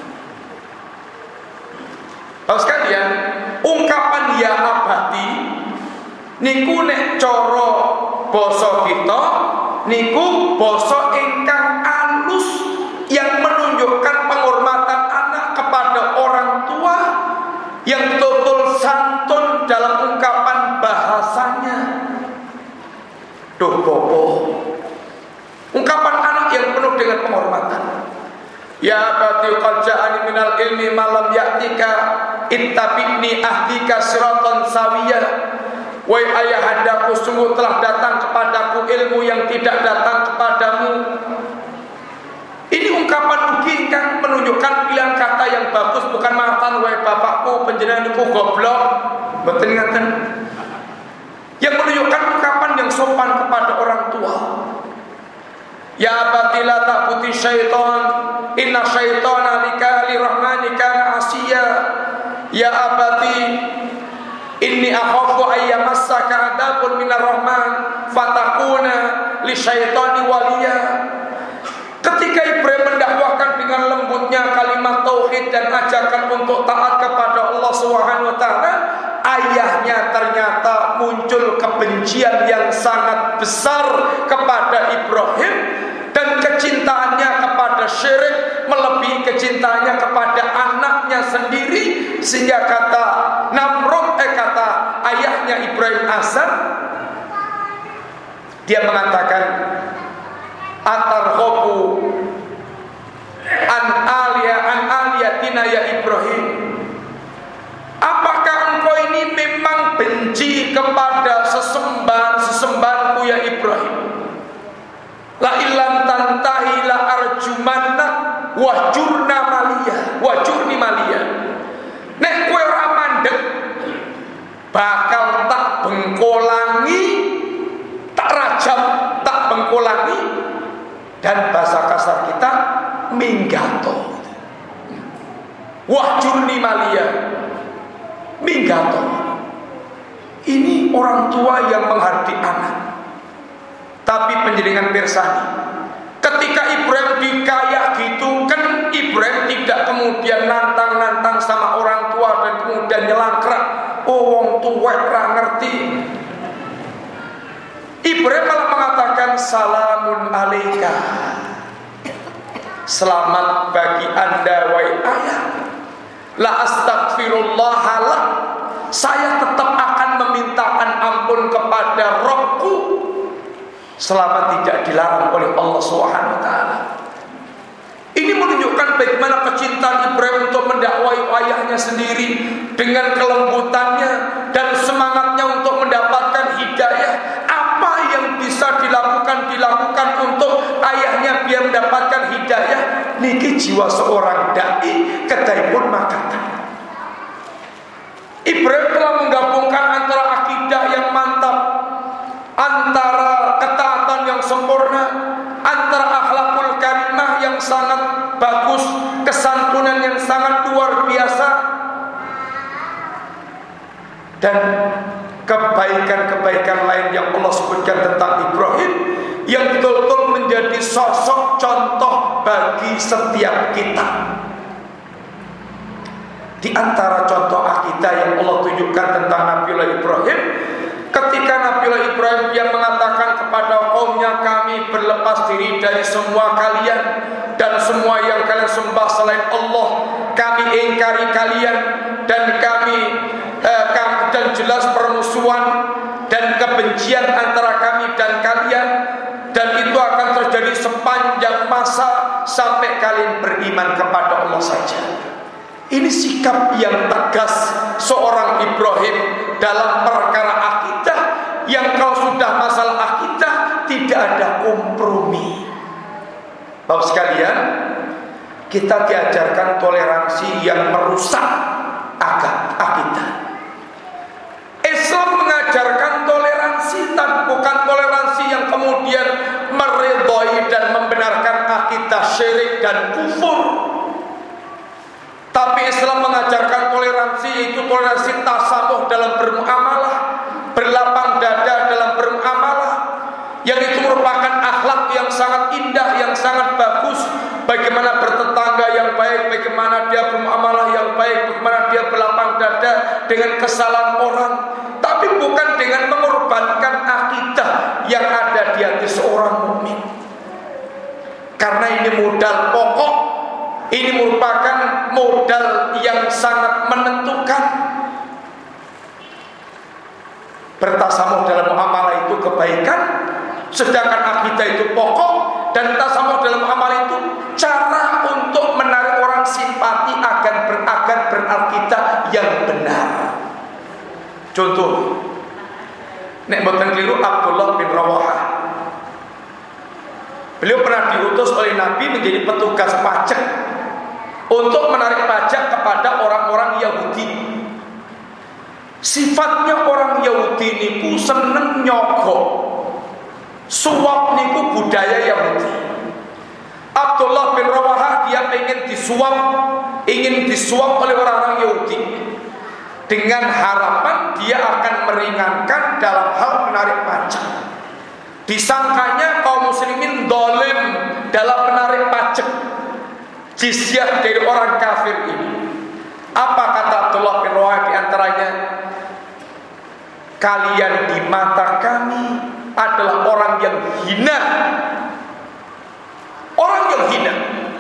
Bapak sekalian, ungkapan ya abadi niku nek cara basa kita niku basa ingkang alus yang menunjukkan penghormatan anak kepada orang tua, yang total santun dalam ungkapan bahasanya. Duh bopo, ungkapan anak yang penuh dengan penghormatan. Ya abati qad ja'ani minal ilmi ma lam ya'tika ittabi'ni ahdika siratan sawiyya. Wahai ayahandaku, sungguh telah datang kepadaku ilmu yang tidak datang kepadamu. Ini ungkapan ugi yang menunjukkan pilihan kata yang bagus, bukan mengatakan wahai bapakku panjenengan niku goblok, mboten ngaten. Yang menunjukkan ungkapan yang sopan kepada orang tua. Ya abati la ta'budu syaitan, inna syaitana lirahmani kana asiya. Ya abati inni akhafu ayyamassaka adabun minar rahman fatakuna li syaitani waliya. Ketika Ibrahim mendakwahkan dengan lembutnya kalimat tauhid dan ajakan untuk taat kepada Allah Subhanahu wa taala, ayahnya ternyata muncul kebencian yang sangat besar kepada Ibrahim, dan kecintaannya kepada syirik melebihi kecintaannya kepada anaknya sendiri, sehingga kata Namrud kata ayahnya Ibrahim Azar, dia mengatakan atarghabu an aliyatina ya Ibrahim, apakah engkau ini memang benci kepada sesembahanku ya Ibrahim? La illam tantahi la arjumannak wajurni malia. Nek kowe ora mandeg bakal tak bengkolangi, tak rajam, tak bengkolangi, dan bahasa kasar kita minggato. Wahjurni malia, minggato. Ini orang tua yang menghardik anak. Tapi penjaringan pirsani, ketika Ibrahim dikayak gitu kan, Ibrahim tidak kemudian nantang-nantang sama orang tua dan kemudian nyelangkrak, oh wong tuwek ra ngerti. Ibrahim malah mengatakan salamun alaika, selamat bagi anda wahai ayah. La astaghfirullah lak, saya tetap akan memintakan ampun kepada Rabbku selama tidak dilarang oleh Allah Subhanahu wa taala. Ini menunjukkan bagaimana kecintaan Ibrahim untuk mendakwai ayahnya sendiri dengan kelembutannya dan semangatnya untuk mendapatkan hidayah. Apa yang bisa dilakukan untuk ayahnya biar mendapatkan hidayah. Niki jiwa seorang dai kedaipun makatan. Ibrahim telah menggabungkan antara akidah yang mantap, antara ketaatan yang sempurna, antara akhlakul karimah yang sangat bagus, kesantunan yang sangat luar biasa, dan kebaikan-kebaikan lain yang Allah sebutkan tentang Ibrahim, yang betul-betul menjadi sosok contoh bagi setiap kita. Di antara contoh akidah yang Allah tunjukkan tentang Nabiullah Ibrahim, ketika Nabiullah Ibrahim yang mengatakan kepada kaumnya, kami berlepas diri dari semua kalian dan semua yang kalian sembah selain Allah, kami ingkari kalian, dan dan jelas permusuhan dan kebencian antara kami dan kalian, dan itu akan terjadi sepanjang masa sampai kalian beriman kepada Allah saja. Ini sikap yang tegas seorang Ibrahim dalam perkara akidah, yang kalau sudah masalah akidah tidak ada kompromi. Bapak sekalian, kita diajarkan toleransi yang merusak akidah. Islam mengajarkan toleransi, tapi bukan toleransi yang kemudian meridhoi dan membenarkan akidah syirik dan kufur. Tapi Islam mengajarkan toleransi, yaitu toleransi tasamuh dalam bermuamalah, berlapang dada dalam bermuamalah, yang itu merupakan akhlak yang sangat indah, yang sangat bagus. Bagaimana bertetangga yang baik, bagaimana dia bermuamalah yang baik, bagaimana dia berlapang dada dengan kesalahan orang, tapi bukan dengan mengorbankan akidah yang ada di hati seorang mukmin. Karena ini modal pokok, ini merupakan modal yang sangat menentukan. Bertasamuh dalam muamalah itu kebaikan, sedangkan akidah itu pokok, dan tasamuh dalam muamalah itu cara untuk menarik orang simpati agar berakidah yang benar. Contoh, nek mboten keliru Abdullah bin Rawahah. Beliau pernah diutus oleh Nabi menjadi petugas pajak untuk menarik pajak kepada orang-orang Yahudi. Sifatnya orang Yahudi ini seneng nyogok. Suap niku budaya Yahudi. Abdullah bin Rawahah dia ingin disuap oleh orang-orang Yahudi dengan harapan dia akan meringankan dalam hal menarik pajak. Disangkanya kaum muslimin zalim dalam menarik pajak jizyah dari orang kafir ini. Apa kata Abdullah bin Rawahah di antaranya? Kalian di mata kami adalah orang yang hina. Orang yang hina.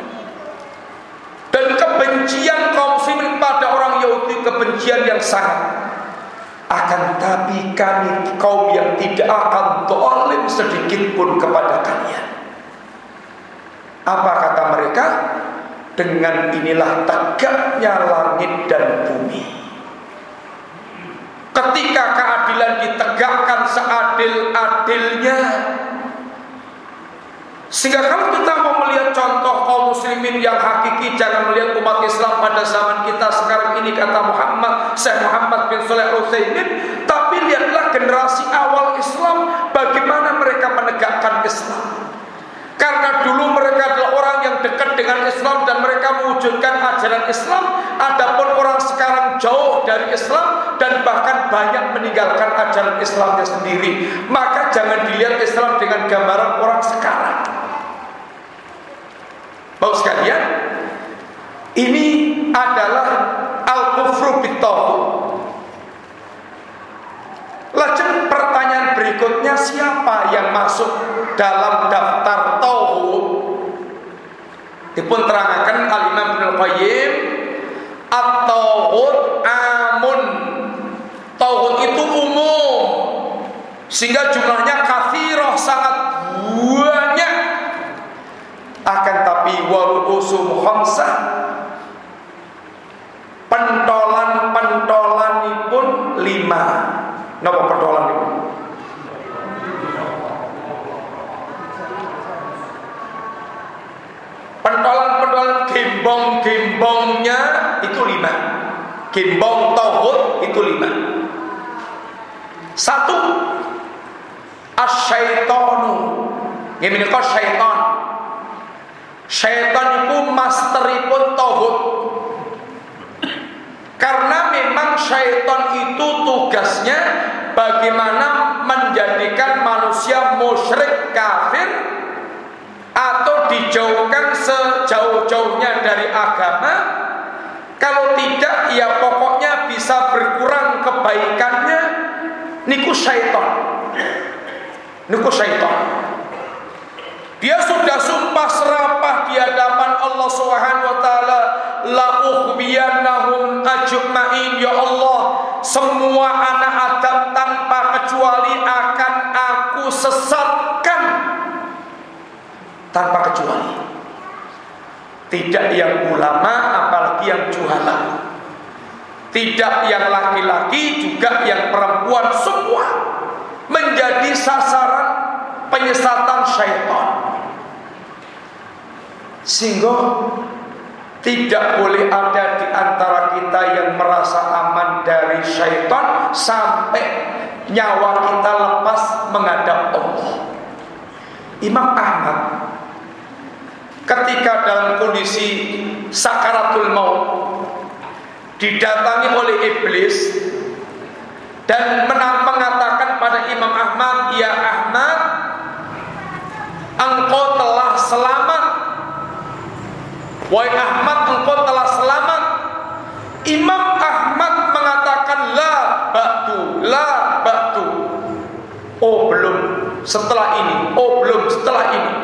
Dan kebencian kaum muslimin pada orang Yahudi kebencian yang sangat. Akan tapi kami kaum yang tidak akan zalim sedikit pun kepada kalian. Apa kata mereka? Dengan inilah tegaknya langit dan bumi. Ketika keadilan ditegakkan seadil-adilnya. Sehingga kalau kita mau melihat contoh kaum muslimin yang hakiki, jangan melihat umat Islam pada zaman kita sekarang ini, kata Syekh Muhammad bin Shalih Al-Utsaimin, tapi lihatlah generasi awal Islam bagaimana mereka menegakkan Islam. Karena dulu mereka adalah orang yang dekat dengan Islam dan mereka mewujudkan ajaran Islam. Adapun orang sekarang jauh dari Islam dan bahkan banyak meninggalkan ajaran Islamnya sendiri. Maka jangan dilihat Islam dengan gambaran orang sekarang. Bapak sekalian, ini adalah al-kufru bit-taghut. Lanjut pertanyaan berikutnya, siapa yang masuk dalam daftar tauhid? Dipun terangkan Al-Imam Ibnu Qayyim, at-tauhid amun. Tauhid itu umum, sehingga jumlahnya katsirah, sangat banyak. Akan tapi waru'usum khamsah, pentolan-pentolanipun 5. Napa pentolan itu? Pentolan-pentolan gembong-gembongnya itu 5. Gembong tauhid itu 5. 1. Asyaitonu. Ngene kok syaitan. Syaitan itu masteripun tauhid. Karena memang syaitan itu tugasnya bagaimana menjadikan manusia musyrik kafir atau dijauhkan sejauh-jauhnya dari agama. Kalau tidak, ya pokoknya bisa berkurang kebaikannya. Niku syaitan. Niku syaitan. Dia sudah sumpah serapah di hadapan Allah Subhanahu wa taala, la ukhbiyannahum ajma'in, ya Allah, semua anak Adam tanpa kecuali akan aku sesatkan. Tanpa kecuali. Tidak yang ulama apalagi yang juhala. Tidak yang laki-laki juga yang perempuan, semua menjadi sasaran penyesatan syaitan. Sehingga tidak boleh ada di antara kita yang merasa aman dari syaitan sampai nyawa kita lepas menghadap Allah. Imam Ahmad ketika dalam kondisi sakaratul maut didatangi oleh iblis dan mengatakan pada Imam Ahmad, ya Ahmad, engkau telah selamat. Wahai Ahmad, engkau telah selamat. Imam Ahmad mengatakan la ba'du. Oh belum setelah ini. Oh belum setelah ini.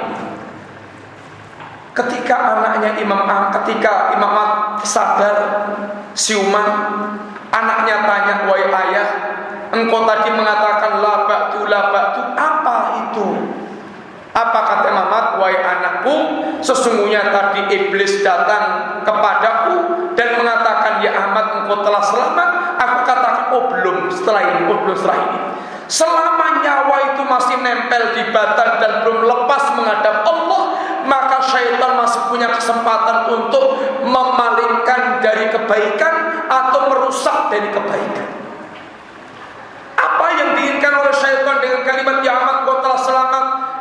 Ketika Imam Ahmad sadar siuman, anaknya tanya, wahai ayah, engkau tadi mengatakan la ba'du. Apa itu? Apa kata Imam Ahmad? Wahai anakku, sesungguhnya tadi iblis datang kepadaku dan mengatakan, ya Ahmad, engkau telah selamat. Aku katakan, oh belum setelah ini. Selama nyawa itu masih nempel di badan dan belum lepas menghadap Allah, maka syaitan masih punya kesempatan untuk memalingkan dari kebaikan atau merusak dari kebaikan. Apa yang diinginkan oleh syaitan dengan kalimat ya Ahmad, engkau telah selamat?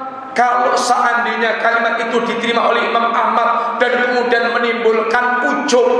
seandainya kalimat itu diterima oleh Imam Ahmad dan kemudian menimbulkan ujub,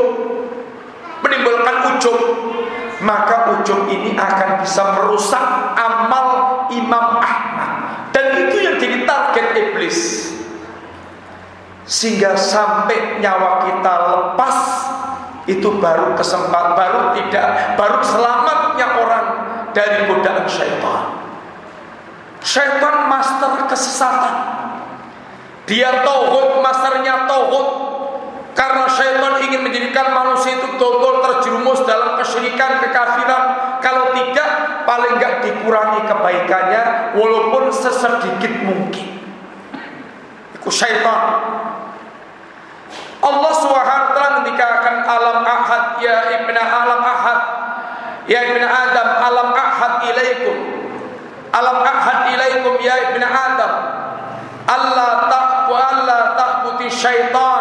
maka ujub ini akan bisa merusak amal Imam Ahmad, dan itu yang jadi target iblis. Sehingga sampai nyawa kita lepas, itu baru baru selamatnya orang dari godaan syaitan. Syaitan master kesesatan. Dia tauhid, masternya tauhid. Karena syaitan ingin menjadikan manusia itu total terjerumus dalam kesyirikan, kekafiran. Kalau tidak, paling enggak dikurangi kebaikannya walaupun sesedikit mungkin. Itu syaitan. Allah Subhanahu wa taala ketika akan alam ahad, ya ibna alam ahad, ya ibna Adam, alam ahad ilaikum, alam ahad ilaikum ya ibna Adam, Allah ta'budu syaitan.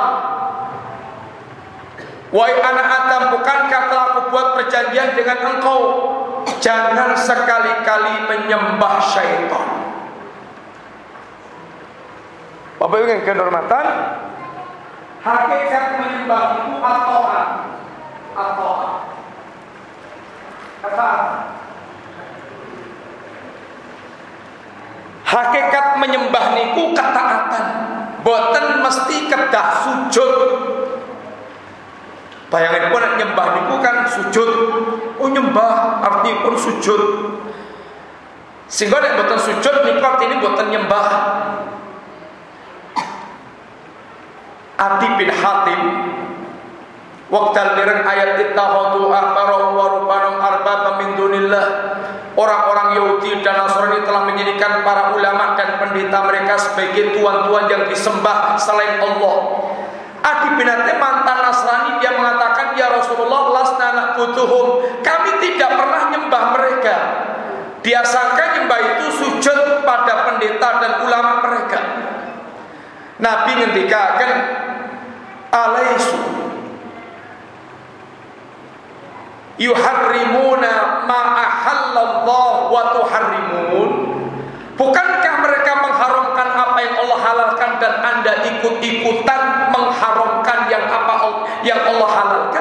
Wahai anak Adam, bukankah telah aku buat perjanjian dengan engkau, jangan sekali-kali menyembah syaitan. Bapak Ibu yang kehormatan, hakikat menyembah itu at-ta'ah. Kata hakikat menyembah niku ketaatan, boten mesti kedah sujud. Bayangin pun nyembah niku kan sujud. Oh nyembah arti pun sujud. Sehingga nek boten sujud niku artine boten nyembah. Adi bin Hatim waqtal mirang ayat ittakhadhu ahbarahum wa rubbanahum arbaba min dunillah. Orang-orang Yahudi dan Nasrani telah menjadikan para ulama dan pendeta mereka sebagai tuan-tuan yang disembah selain Allah. Adi bin Hatim mantan Nasrani, dia mengatakan, ya Rasulullah, lasna na'buduhum, kami tidak pernah nyembah mereka. Biasakan nyembah itu sujud pada pendeta dan ulama mereka. Nabi ngendikaken, alaisu yuharrimuna ma ahallallah wa tuharrimun. Bukankah mereka mengharamkan apa yang Allah halalkan dan Anda ikut-ikutan mengharamkan yang Allah halalkan?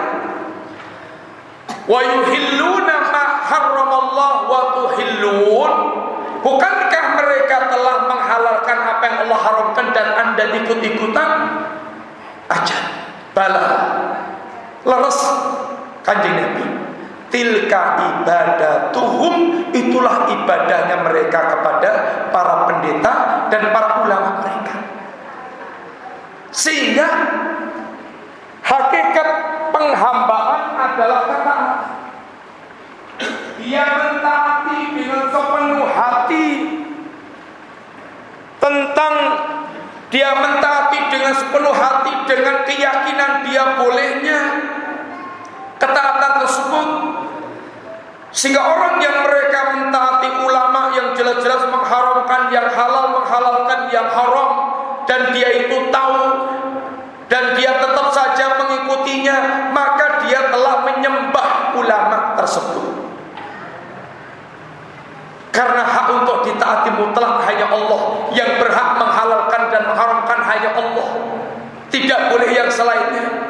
Wa yuhilluna ma harramallah wa tuhillun. Bukankah mereka telah menghalalkan apa yang Allah haramkan dan Anda ikut-ikutan? Aja. Bala. Leres Kanjeng Nabi. Tilka ibadatuhum, itulah ibadahnya mereka kepada para pendeta dan para ulama mereka. Sehingga hakikat penghambaan adalah ketaatan. Dia mentaati dengan sepenuh hati, dia mentaati dengan sepenuh hati dengan keyakinan dia bolehnya ketaatan tersebut. Sehingga orang yang mereka mentaati ulama yang jelas-jelas mengharamkan yang halal, menghalalkan yang haram, dan dia itu tahu dan dia tetap saja mengikutinya, maka dia telah menyembah ulama tersebut. Karena hak untuk ditaati mutlak hanya Allah, yang berhak menghalalkan dan mengharamkan hanya Allah, tidak boleh yang selainnya.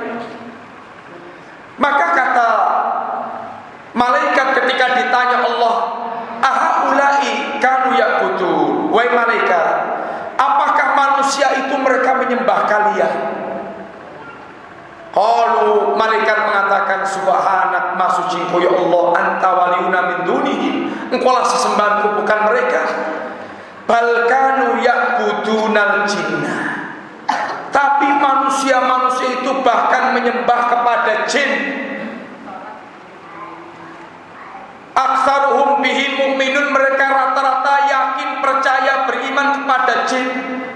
Maka kata malaikat ketika ditanya Allah, ahaulai kanu ya'budun, wahai malaikat, apakah manusia itu mereka menyembah kalian? Qalu, malaikat mengatakan, subhanak, maha suci engkau ya Allah, anta waliyuna min dunihi, engkau lah sesembahanku bukan mereka. Bal kanu ya'budunal jinnah, tapi manusia-manusia itu bahkan menyembah kepada jin. Aktsaruhum bihi mu'minun, mereka rata-rata yakin, percaya, beriman kepada jin.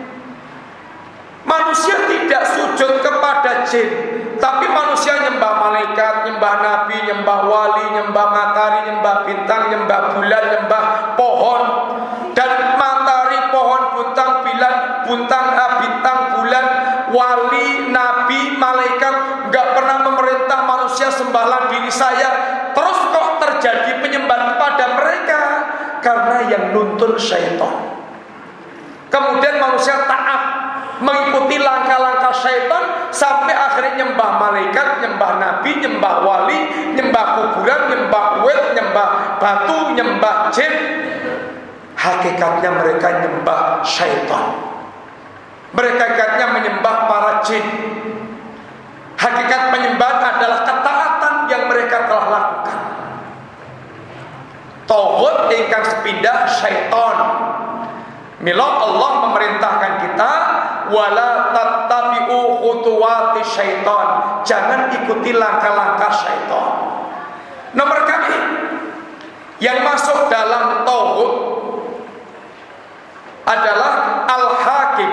Manusia tidak sujud kepada jin, tapi manusia nyembah malaikat, nyembah nabi, nyembah wali, nyembah matahari, nyembah bintang, nyembah bulan, nyembah pohon. Dan matahari, pohon, bintang, bintang, bulan, wali, nabi, malaikat gak pernah memerintah manusia sembahlah diri saya. Terus kok terjadi penyembahan kepada mereka? Karena yang nuntun syaitan. Kemudian manusia taat mengikuti langkah-langkah syaitan sampai akhirnya nyembah malaikat, nyembah nabi, nyembah wali, nyembah kuburan, nyembah wet, nyembah batu, nyembah jin. Hakikatnya mereka nyembah syaitan. Mereka hakikatnya menyembah para jin. Hakikat penyembahan adalah ketaatan yang mereka telah lakukan. Tauhid ingkang sepindah syaitan. Mila Allah memerintahkan kita wala tattabi'u khutuwati syaitan. Jangan ikuti langkah-langkah syaitan. Nomor kali yang masuk dalam tauhid adalah al-hakim,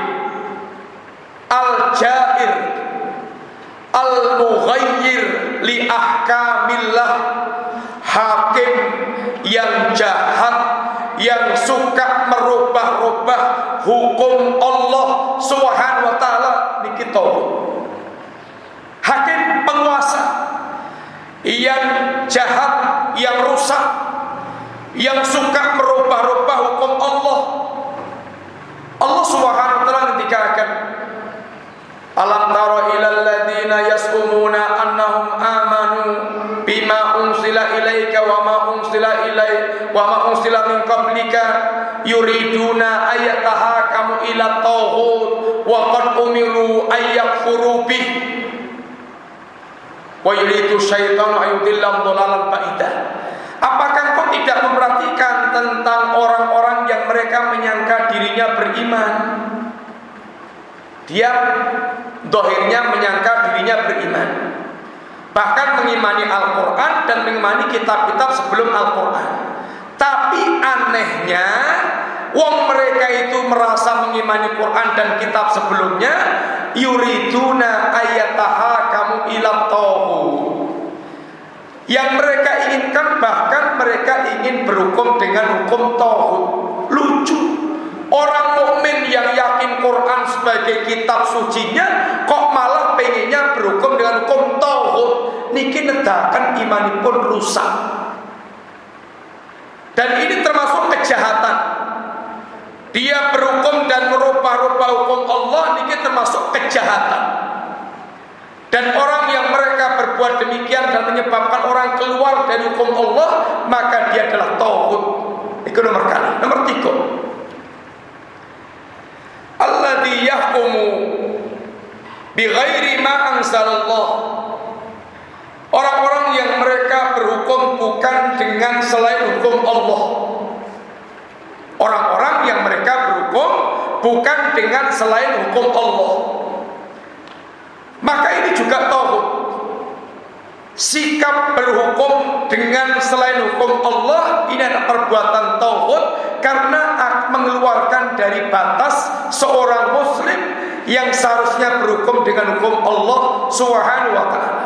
al-jair, al-mughayyir li ahkamillah. Hakim yang jahat, yang suka merubah-rubah hukum Allah Subhanahu wa taala niki tauhid. Hakim penguasa yang jahat, yang rusak, yang suka merubah-rubah hukum Allah. Allah Subhanahu wa taala ngendikaken, alam tara ilal ladzina yas'umuna annahum amanu bima unzila ilaika wa ma unzila min qablika yuriduna ayatahakamu ila tauhid wa qad umiru ayyakfuru bih wa yuridu syaitanu ayudillahum dhalalan ba'ida. Apakah kau tidak memperhatikan tentang orang-orang yang mereka menyangka dirinya beriman? Dia dohirnya menyangka dirinya beriman, bahkan mengimani Al-Quran dan mengimani kitab-kitab sebelum Al-Quran. Tapi anehnya, wong mereka itu merasa mengimani Quran dan kitab sebelumnya, yuriduna ayatahakamu ila tauhid. Yang mereka inginkan, bahkan mereka ingin berhukum dengan hukum tauhid. Lucu. Orang mukmin yang yakin Quran sebagai kitab sucinya kok malah pengennya berhukum dengan hukum tauhid. Niki nedakan imanipun rusak. Dan ini termasuk kejahatan. Dia berhukum dan merubah-rubah hukum Allah, niki termasuk kejahatan. Dan orang yang mereka berbuat demikian dan menyebabkan orang keluar dari hukum Allah, maka dia adalah tauhid. Itu nomor kali. Nomor 3, alladzi yahkumu bighairi ma anzalallah. Orang-orang yang mereka berhukum bukan dengan selain hukum Allah. Orang-orang yang mereka berhukum bukan dengan selain hukum Allah. Maka ini juga tauhid. Sikap berhukum dengan selain hukum Allah ini adalah perbuatan tauhid, karena mengeluarkan dari batas seorang muslim yang seharusnya berhukum dengan hukum Allah Subhanahu wa taala.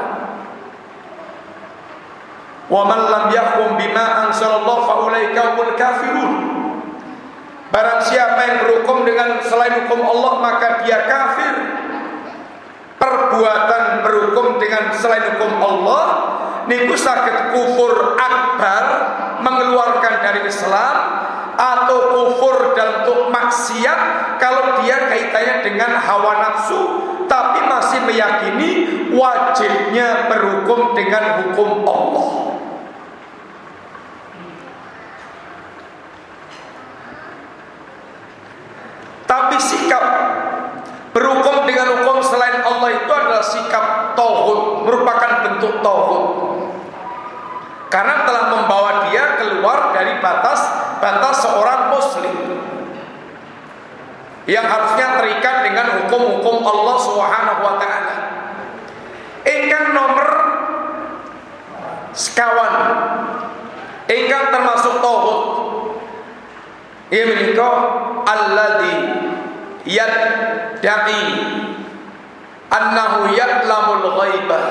Wa man lam yahkum bima anzalallahu fa ulaika humul kafirun. Barang siapa yang berhukum dengan selain hukum Allah maka dia kafir. Perbuatan berhukum dengan selain hukum Allah niku saged kufur akbar, mengeluarkan dari Islam, atau kufur dalam bentuk maksiat kalau dia kaitannya dengan hawa nafsu tapi masih meyakini wajibnya berhukum dengan hukum Allah. Tapi sikap berhukum dengan hukum selain Allah itu adalah sikap tauhid, merupakan bentuk tauhid. Karena telah membawa dia keluar dari batas seorang muslim yang harusnya terikat dengan hukum-hukum Allah Subhanahu wa taala. Ingkang nomor sekawan, ingkang termasuk tauhid, ia menika alladzi yad'i annahu ya'lamul ghaibah.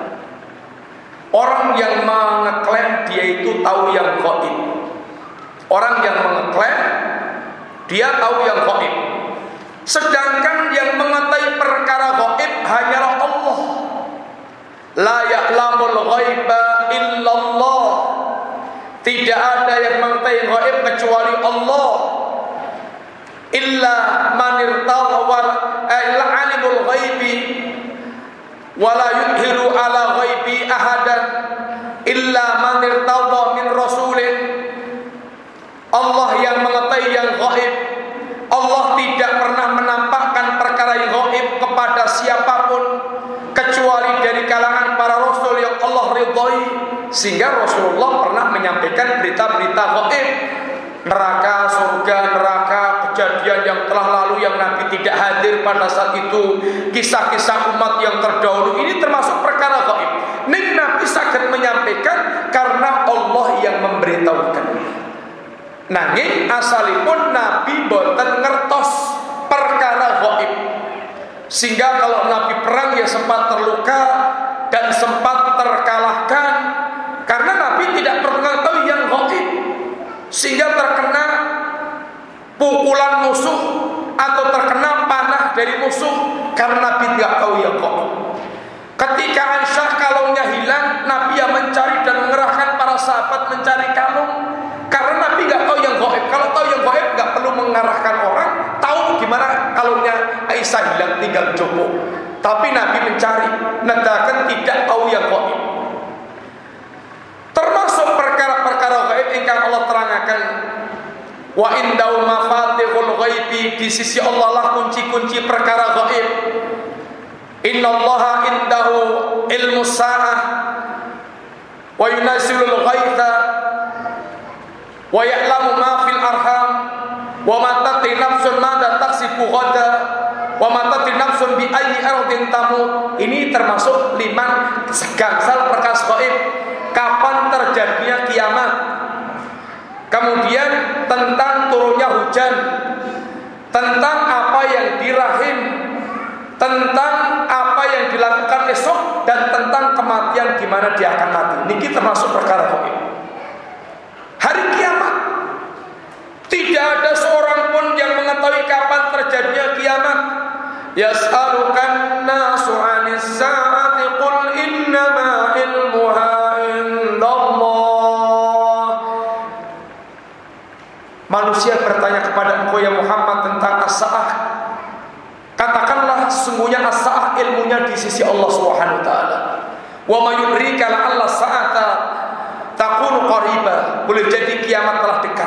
Orang yang mengeklaim dia itu tahu yang gaib. Orang yang mengeklaim dia tahu yang gaib. Sedangkan yang mengetahui perkara gaib hanyalah Allah. La ya'lamul ghaiba illallah. Tidak ada yang mengetahui gaib kecuali Allah. illa man irtadha illa alimul ghaibi wala yudhiru ala ghaibi ahadan illa man irtadha min rasulin. Allah yang mengetahui yang gaib. Allah tidak pernah menampakkan perkara yang gaib kepada siapapun kecuali dari kalangan para rasul yang Allah ridhai. Sehingga Rasulullah pernah menyampaikan berita-berita gaib, neraka, surga, neraka, kejadian yang telah lalu yang Nabi tidak hadir pada saat itu, kisah-kisah umat yang terdahulu. Ini termasuk perkara gaib. Ning Nabi saged menyampaikan karena Allah yang memberitahukan. Nanging asalipun Nabi boten ngertos perkara gaib. Sehingga kalau Nabi perang ya sempat terluka dan sempat terkalahkan karena Nabi tidak pernah tahu yang gaib. Sehingga terkena pukulan musuh atau terkena panah dari musuh karena Nabi tidak tahu yang gaib. Ketika Aisyah kalungnya hilang, Nabi yang mencari dan mengerahkan para sahabat mencari kalung. Karena Nabi nggak tahu yang gaib. Kalau tahu yang gaib nggak perlu mengarahkan orang. Tahu gimana kalungnya Aisyah hilang, tinggal cukup. Tapi Nabi mencari, nedakan tidak tahu yang gaib. Termasuk perkara-perkara gaib ingkang Allah terangkan. Wa indahu mafatihul ghaibi, di sisi Allah lah kunci-kunci perkara gaib. Innallaha indahu ilmu sa'ah wa yunazzilul ghaitha wa ya'lamu ma fil arham wa ma tadri nafsun madza taksibu ghada wa ma tadri nafsun bi ayyi ardin tamut. Ini termasuk 5 segangsal perkara gaib. Kapan terjadinya kiamat, kemudian tentang turunnya hujan, tentang apa yang di rahim, tentang apa yang dilakukan esok, dan tentang kematian di mana dia akan mati. Niki termasuk perkara gaib. Hari kiamat tidak ada seorang pun yang mengetahui kapan terjadinya kiamat. Yas'alukan nasu 'anis sa'ati qul innama ilmuha indallah. Manusia bertanya kepada engkau ya Muhammad tentang as-sa'ah. Katakanlah sesungguhnya as-sa'ah ilmunya di sisi Allah Subhanahu wa taala. Wa may yudrika la'alla sa'ata takunu qariba. Boleh jadi kiamat telah dekat.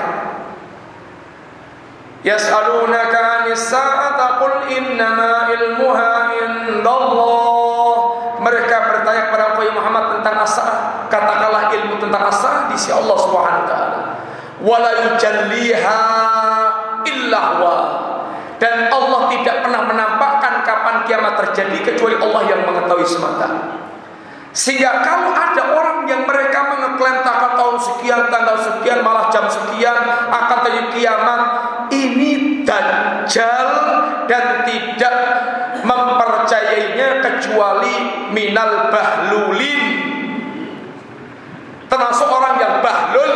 Yas'alunaka 'anis sa'ati qul innama ilmuha indallah. Mereka bertanya kepada engkau Muhammad tentang as-sa'ah. Katakanlah ilmu tentang as-sa'ah di sisi Allah Subhanahu wa taala. Wala yujalliha illa huwa. Dan Allah tidak pernah menampakkan kapan kiamat terjadi kecuali Allah yang mengetahui semata. Sehingga kalau ada orang yang mereka mengeklaim tahun sekian, tanggal sekian, malah jam sekian akan terjadi kiamat, ini dajjal dan tidak mempercayainya kecuali minal bahlulin, termasuk orang yang bahlul,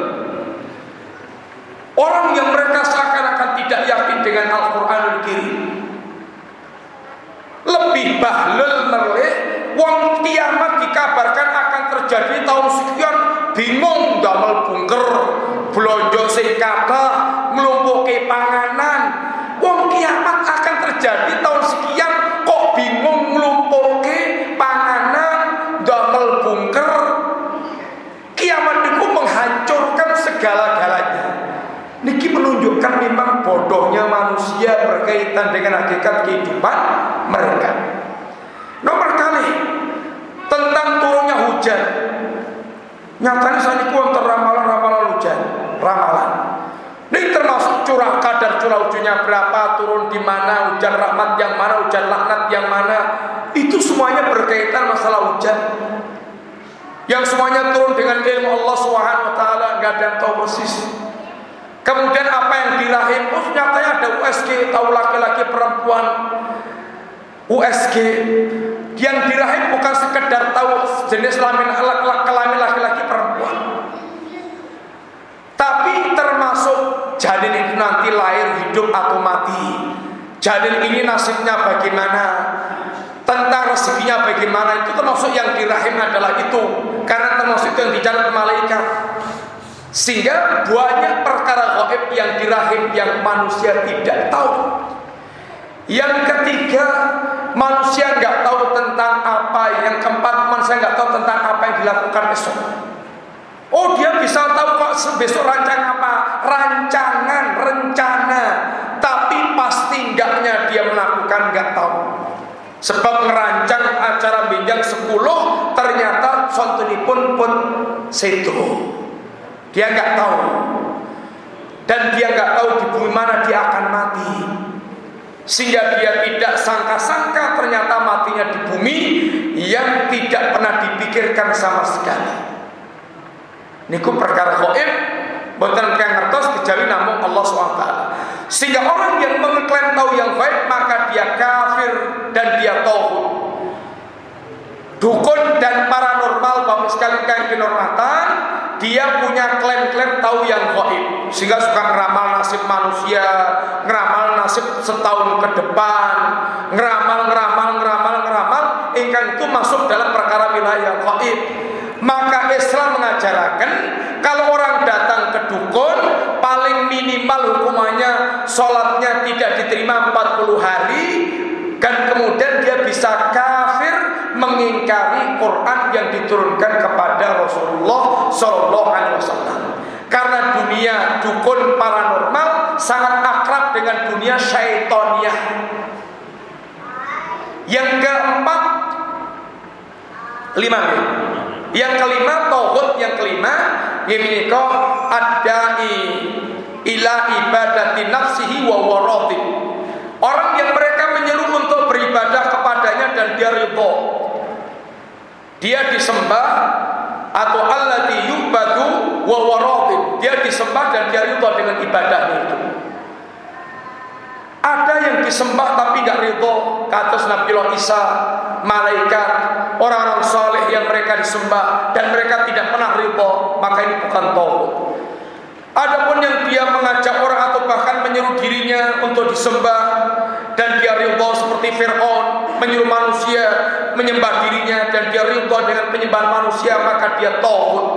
orang yang mereka seakan-akan tidak yakin dengan Al-Quranul Karim. Lebih bahlul merleh, wong kiamat dikabarkan akan terjadi tahun sekian, bingung damel bunker, blonjo sing kathah, mlumpuhke panganan. Wong kiamat akan terjadi tahun sekian, kok bingung mlumpuhke panganan, damel bunker. Kiamat itu menghancurkan segala-galanya. Niki menunjukkan memang bodohnya manusia berkaitan dengan hakikat kehidupan mereka. Nomor kali tentang turunnya hujan. Nyatanya saat ini wonten ramalan-ramalan hujan, ramalan. Ini termasuk curah kadar curah hujannya berapa, turun di mana, hujan rahmat yang mana, hujan laknat yang mana. Itu semuanya berkaitan masalah hujan. Yang semuanya turun dengan ilmu Allah Subhanahu wa taala, enggak ada yang tahu persis. Kemudian apa yang di rahim, oh nyatanya ada USG, tahu laki-laki perempuan. USG yang di rahim bukan sekedar tahu jenis kelamin laki-laki perempuan, tapi termasuk janin itu nanti lahir, hidup atau mati. Janin ini nasibnya bagaimana, tentang rezekinya bagaimana, itu termasuk yang di rahim adalah itu. Karena termasuk itu yang dicatat malaikat. Sehingga banyak perkara gaib yang di rahim yang manusia tidak tahu. Yang ketiga, manusia nggak tahu tentang apa. Yang keempat, manusia nggak tahu tentang apa yang dilakukan esok. Oh, dia bisa tahu kok besok rancangan apa, rancangan, rencana, tapi pasti enggaknya dia melakukan nggak tahu. Sebab ngerancang acara benjang 10, ternyata sontunipun pun sedo. Dia nggak tahu, dan dia nggak tahu di bumi mana dia akan mati. Sehingga dia tidak sangka-sangka ternyata matinya di bumi yang tidak pernah dipikirkan sama sekali. Niku perkara gaib, boten kang ngertos kejawi namung Allah SWT. Sehingga orang yang mengklaim tahu yang gaib, maka dia kafir dan dia tauhid. Dukun dan paranormal bapak sekali kang kinurmatan, dia punya klaim-klaim tahu yang gaib, sehingga suka ngeramal nasib manusia, ngeramal nasib setahun ke depan, ngeramal, ingkang itu masuk dalam perkara wilayah gaib. Maka Islam mengajarkan kalau orang datang ke dukun, paling minimal hukumannya sholatnya tidak diterima 40 hari, dan kemudian dia bisa kafir mengingkari Quran yang diturunkan kepada Rasulullah SAW. Karena dunia dukun paranormal sangat akrab dengan dunia syaitoniyah. Yang keempat, yang kelima tauhid, yang kelima yaitu adai ila ibadati nafsihi wa waradhi. Orang yang mereka menyeru untuk beribadah kepadanya dan dia ridho, dia disembah, atau allati yubadu wa waradhi, dia disembah dan dia ridho dengan ibadahnya itu. Ada yang disembah tapi nggak ridho, kados Nabiullah Isa, malaikat, orang-orang saleh yang mereka disembah dan mereka tidak pernah ridho, maka ini bukan tauhid. Adapun yang dia mengajak orang atau bahkan menyuruh dirinya untuk disembah dan dia ridho seperti Fir'aun, menyuruh manusia menyembah dirinya dan dia ridho dengan penyembahan manusia, maka dia tauhid.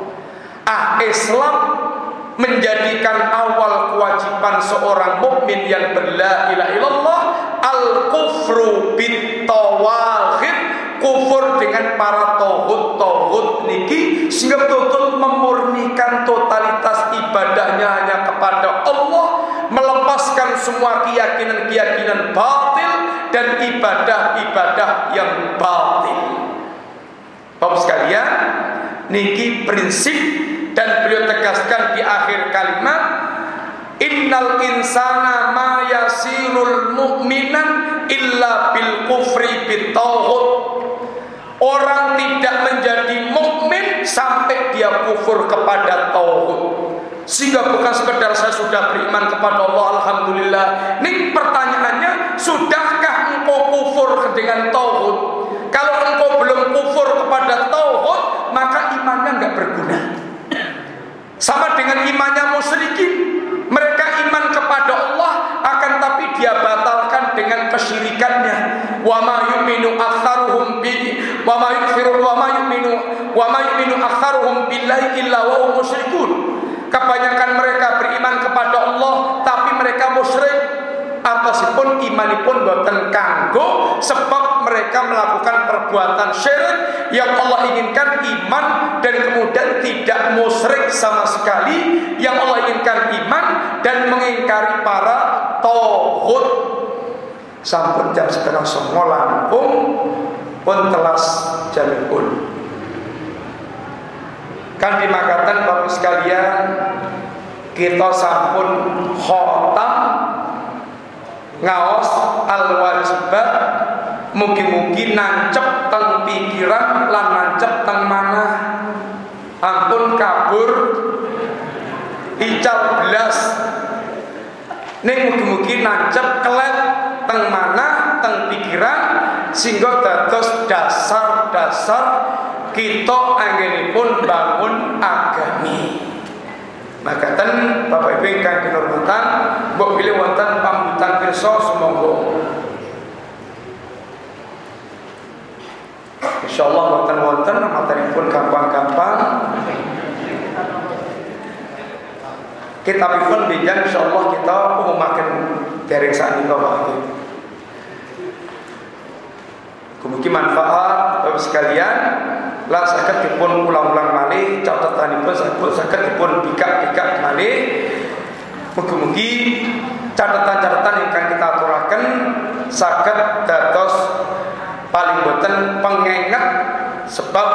Islam menjadikan awal kewajiban seorang mukmin yang berla ilaha illallah al-kufru bit-tawaghid, kufur dengan para tauhid niki, sehingga betul-betul memurnikan totalitas ibadahnya hanya kepada Allah, melepaskan semua keyakinan-keyakinan batil dan ibadah-ibadah yang batil. Bapak sekalian, niki prinsip, dan beliau tegaskan di akhir kalimat, innal insana ma yasirul mu'minan illa bil kufri bit tauhid. Orang tidak menjadi mukmin sampai dia kufur kepada tauhid. Sehingga bukan sekedar saya sudah beriman kepada Allah, alhamdulillah. Ini pertanyaannya, sudahkah engkau kufur dengan tauhid? Kalau engkau belum kufur kepada tauhid, maka imannya enggak berguna. Sama dengan imannya musyrikin. Mereka iman kepada Allah, akan tapi dia batalkan dengan kesyirikannya. Wa ma yu'minu aktsaruhum bi wa ma yu'minu aktsaruhum billahi illa wa hum musyrikun. Kebanyakan mereka beriman kepada Allah tapi mereka musyrik. Atasipun imanipun boten kanggo, sebab mereka melakukan perbuatan syirik yang Allah inginkan iman dan kemudian tidak musyrik sama sekali. Yang Allah inginkan iman dan mengingkari para tauhid. Sampun jam 8:30 langkung pun telas jamipun. Kan dimakatan Bapak sekalian, kita sampun khotam ngaos al-wajibat, mugi-mugi nancep teng pikiran lan nancep teng manah. Ampun kabur ical belas, ning mugi-mugi nancep kelet teng manah, teng pikiran, sehingga dados dasar-dasar kita anggenipun bangun agami. Makaten Bapak Ibu ingkang kinurmatan, mbok bilih wonten pambutan pirsa sumangga. Insyaallah wonten materipun gampang-gampang. kitabipun benjang insyaallah kita umumaken dereng sanika wae. Mugi manfaat Bapak sekalian, lan saged dipun ulang-ulang malih catatanipun saged dipun bikak-bikak malih. Mugi-mugi catatan-catatan ingkang kita aturaken saged dados paling boten pengenget, sebab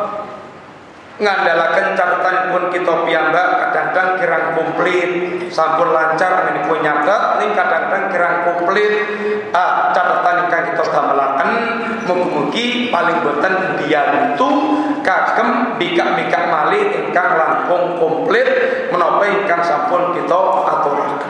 ngandalaken catatanipun kita piyambak kadang-kadang kirang komplit sampun lancar anggenipun nyatet ning kadang-kadang kirang komplit catatan ingkang kita damelaken. Mugi-mugi paling boten diyantu kagem bikak-bikak malih ingkang langkung komplit menapa ingkang sampun kita aturaken.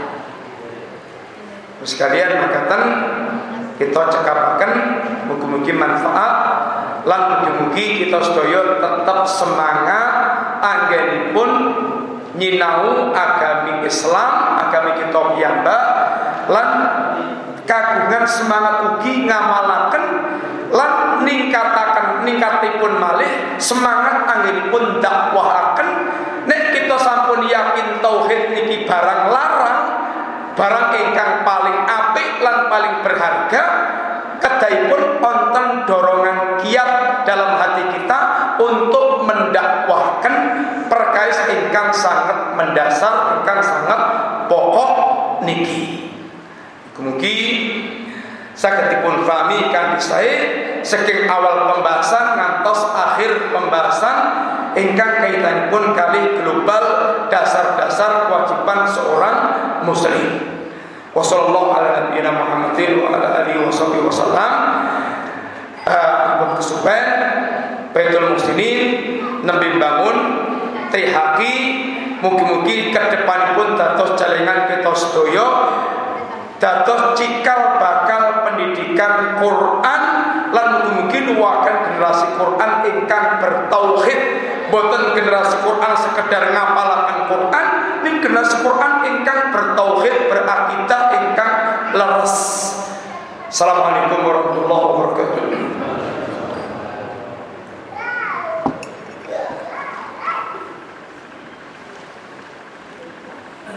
Sekalian makaten kita cekapaken mugi-mugi manfaat lan mugi-mugi kita sedaya tetap semangat anggenipun nyinau agami Islam, agami kita piyambak, lan kagungan semangat ugi ngamalaken lan ningkatipun malih semangat anggenipun dakwahaken. Nek kita sampun yakin tauhid niki barang larang, barang ingkang paling apik lan paling berharga, kedaipun wonten dorongan kiat dalam hati kita untuk mendakwahkan perkais ingkang sangat mendasar, ingkang sangat pokok niki. Mugi saged dipun pahami kanthi sae saking awal pembahasan ngantos akhir pembahasan ingkang kaitanipun kalih global dasar-dasar kewajiban seorang muslim. Wassallallahu ala nabiyina Muhammadin wa ala alihi wasallam. Ampun kesupen Baitul Muslimin nembe bangun THQ, mugi-mugi kedepanipun dados jalengan kita sedaya, dados cikal bakal pendidikan Quran, lan mugi-mugi nuwuhaken generasi Quran ingkang bertauhid, boten generasi Quran sekedar ngapalaken Quran, ning generasi Quran ingkang bertauhid, berakidah ingkang leres. Assalamualaikum warahmatullahi wabarakatuh.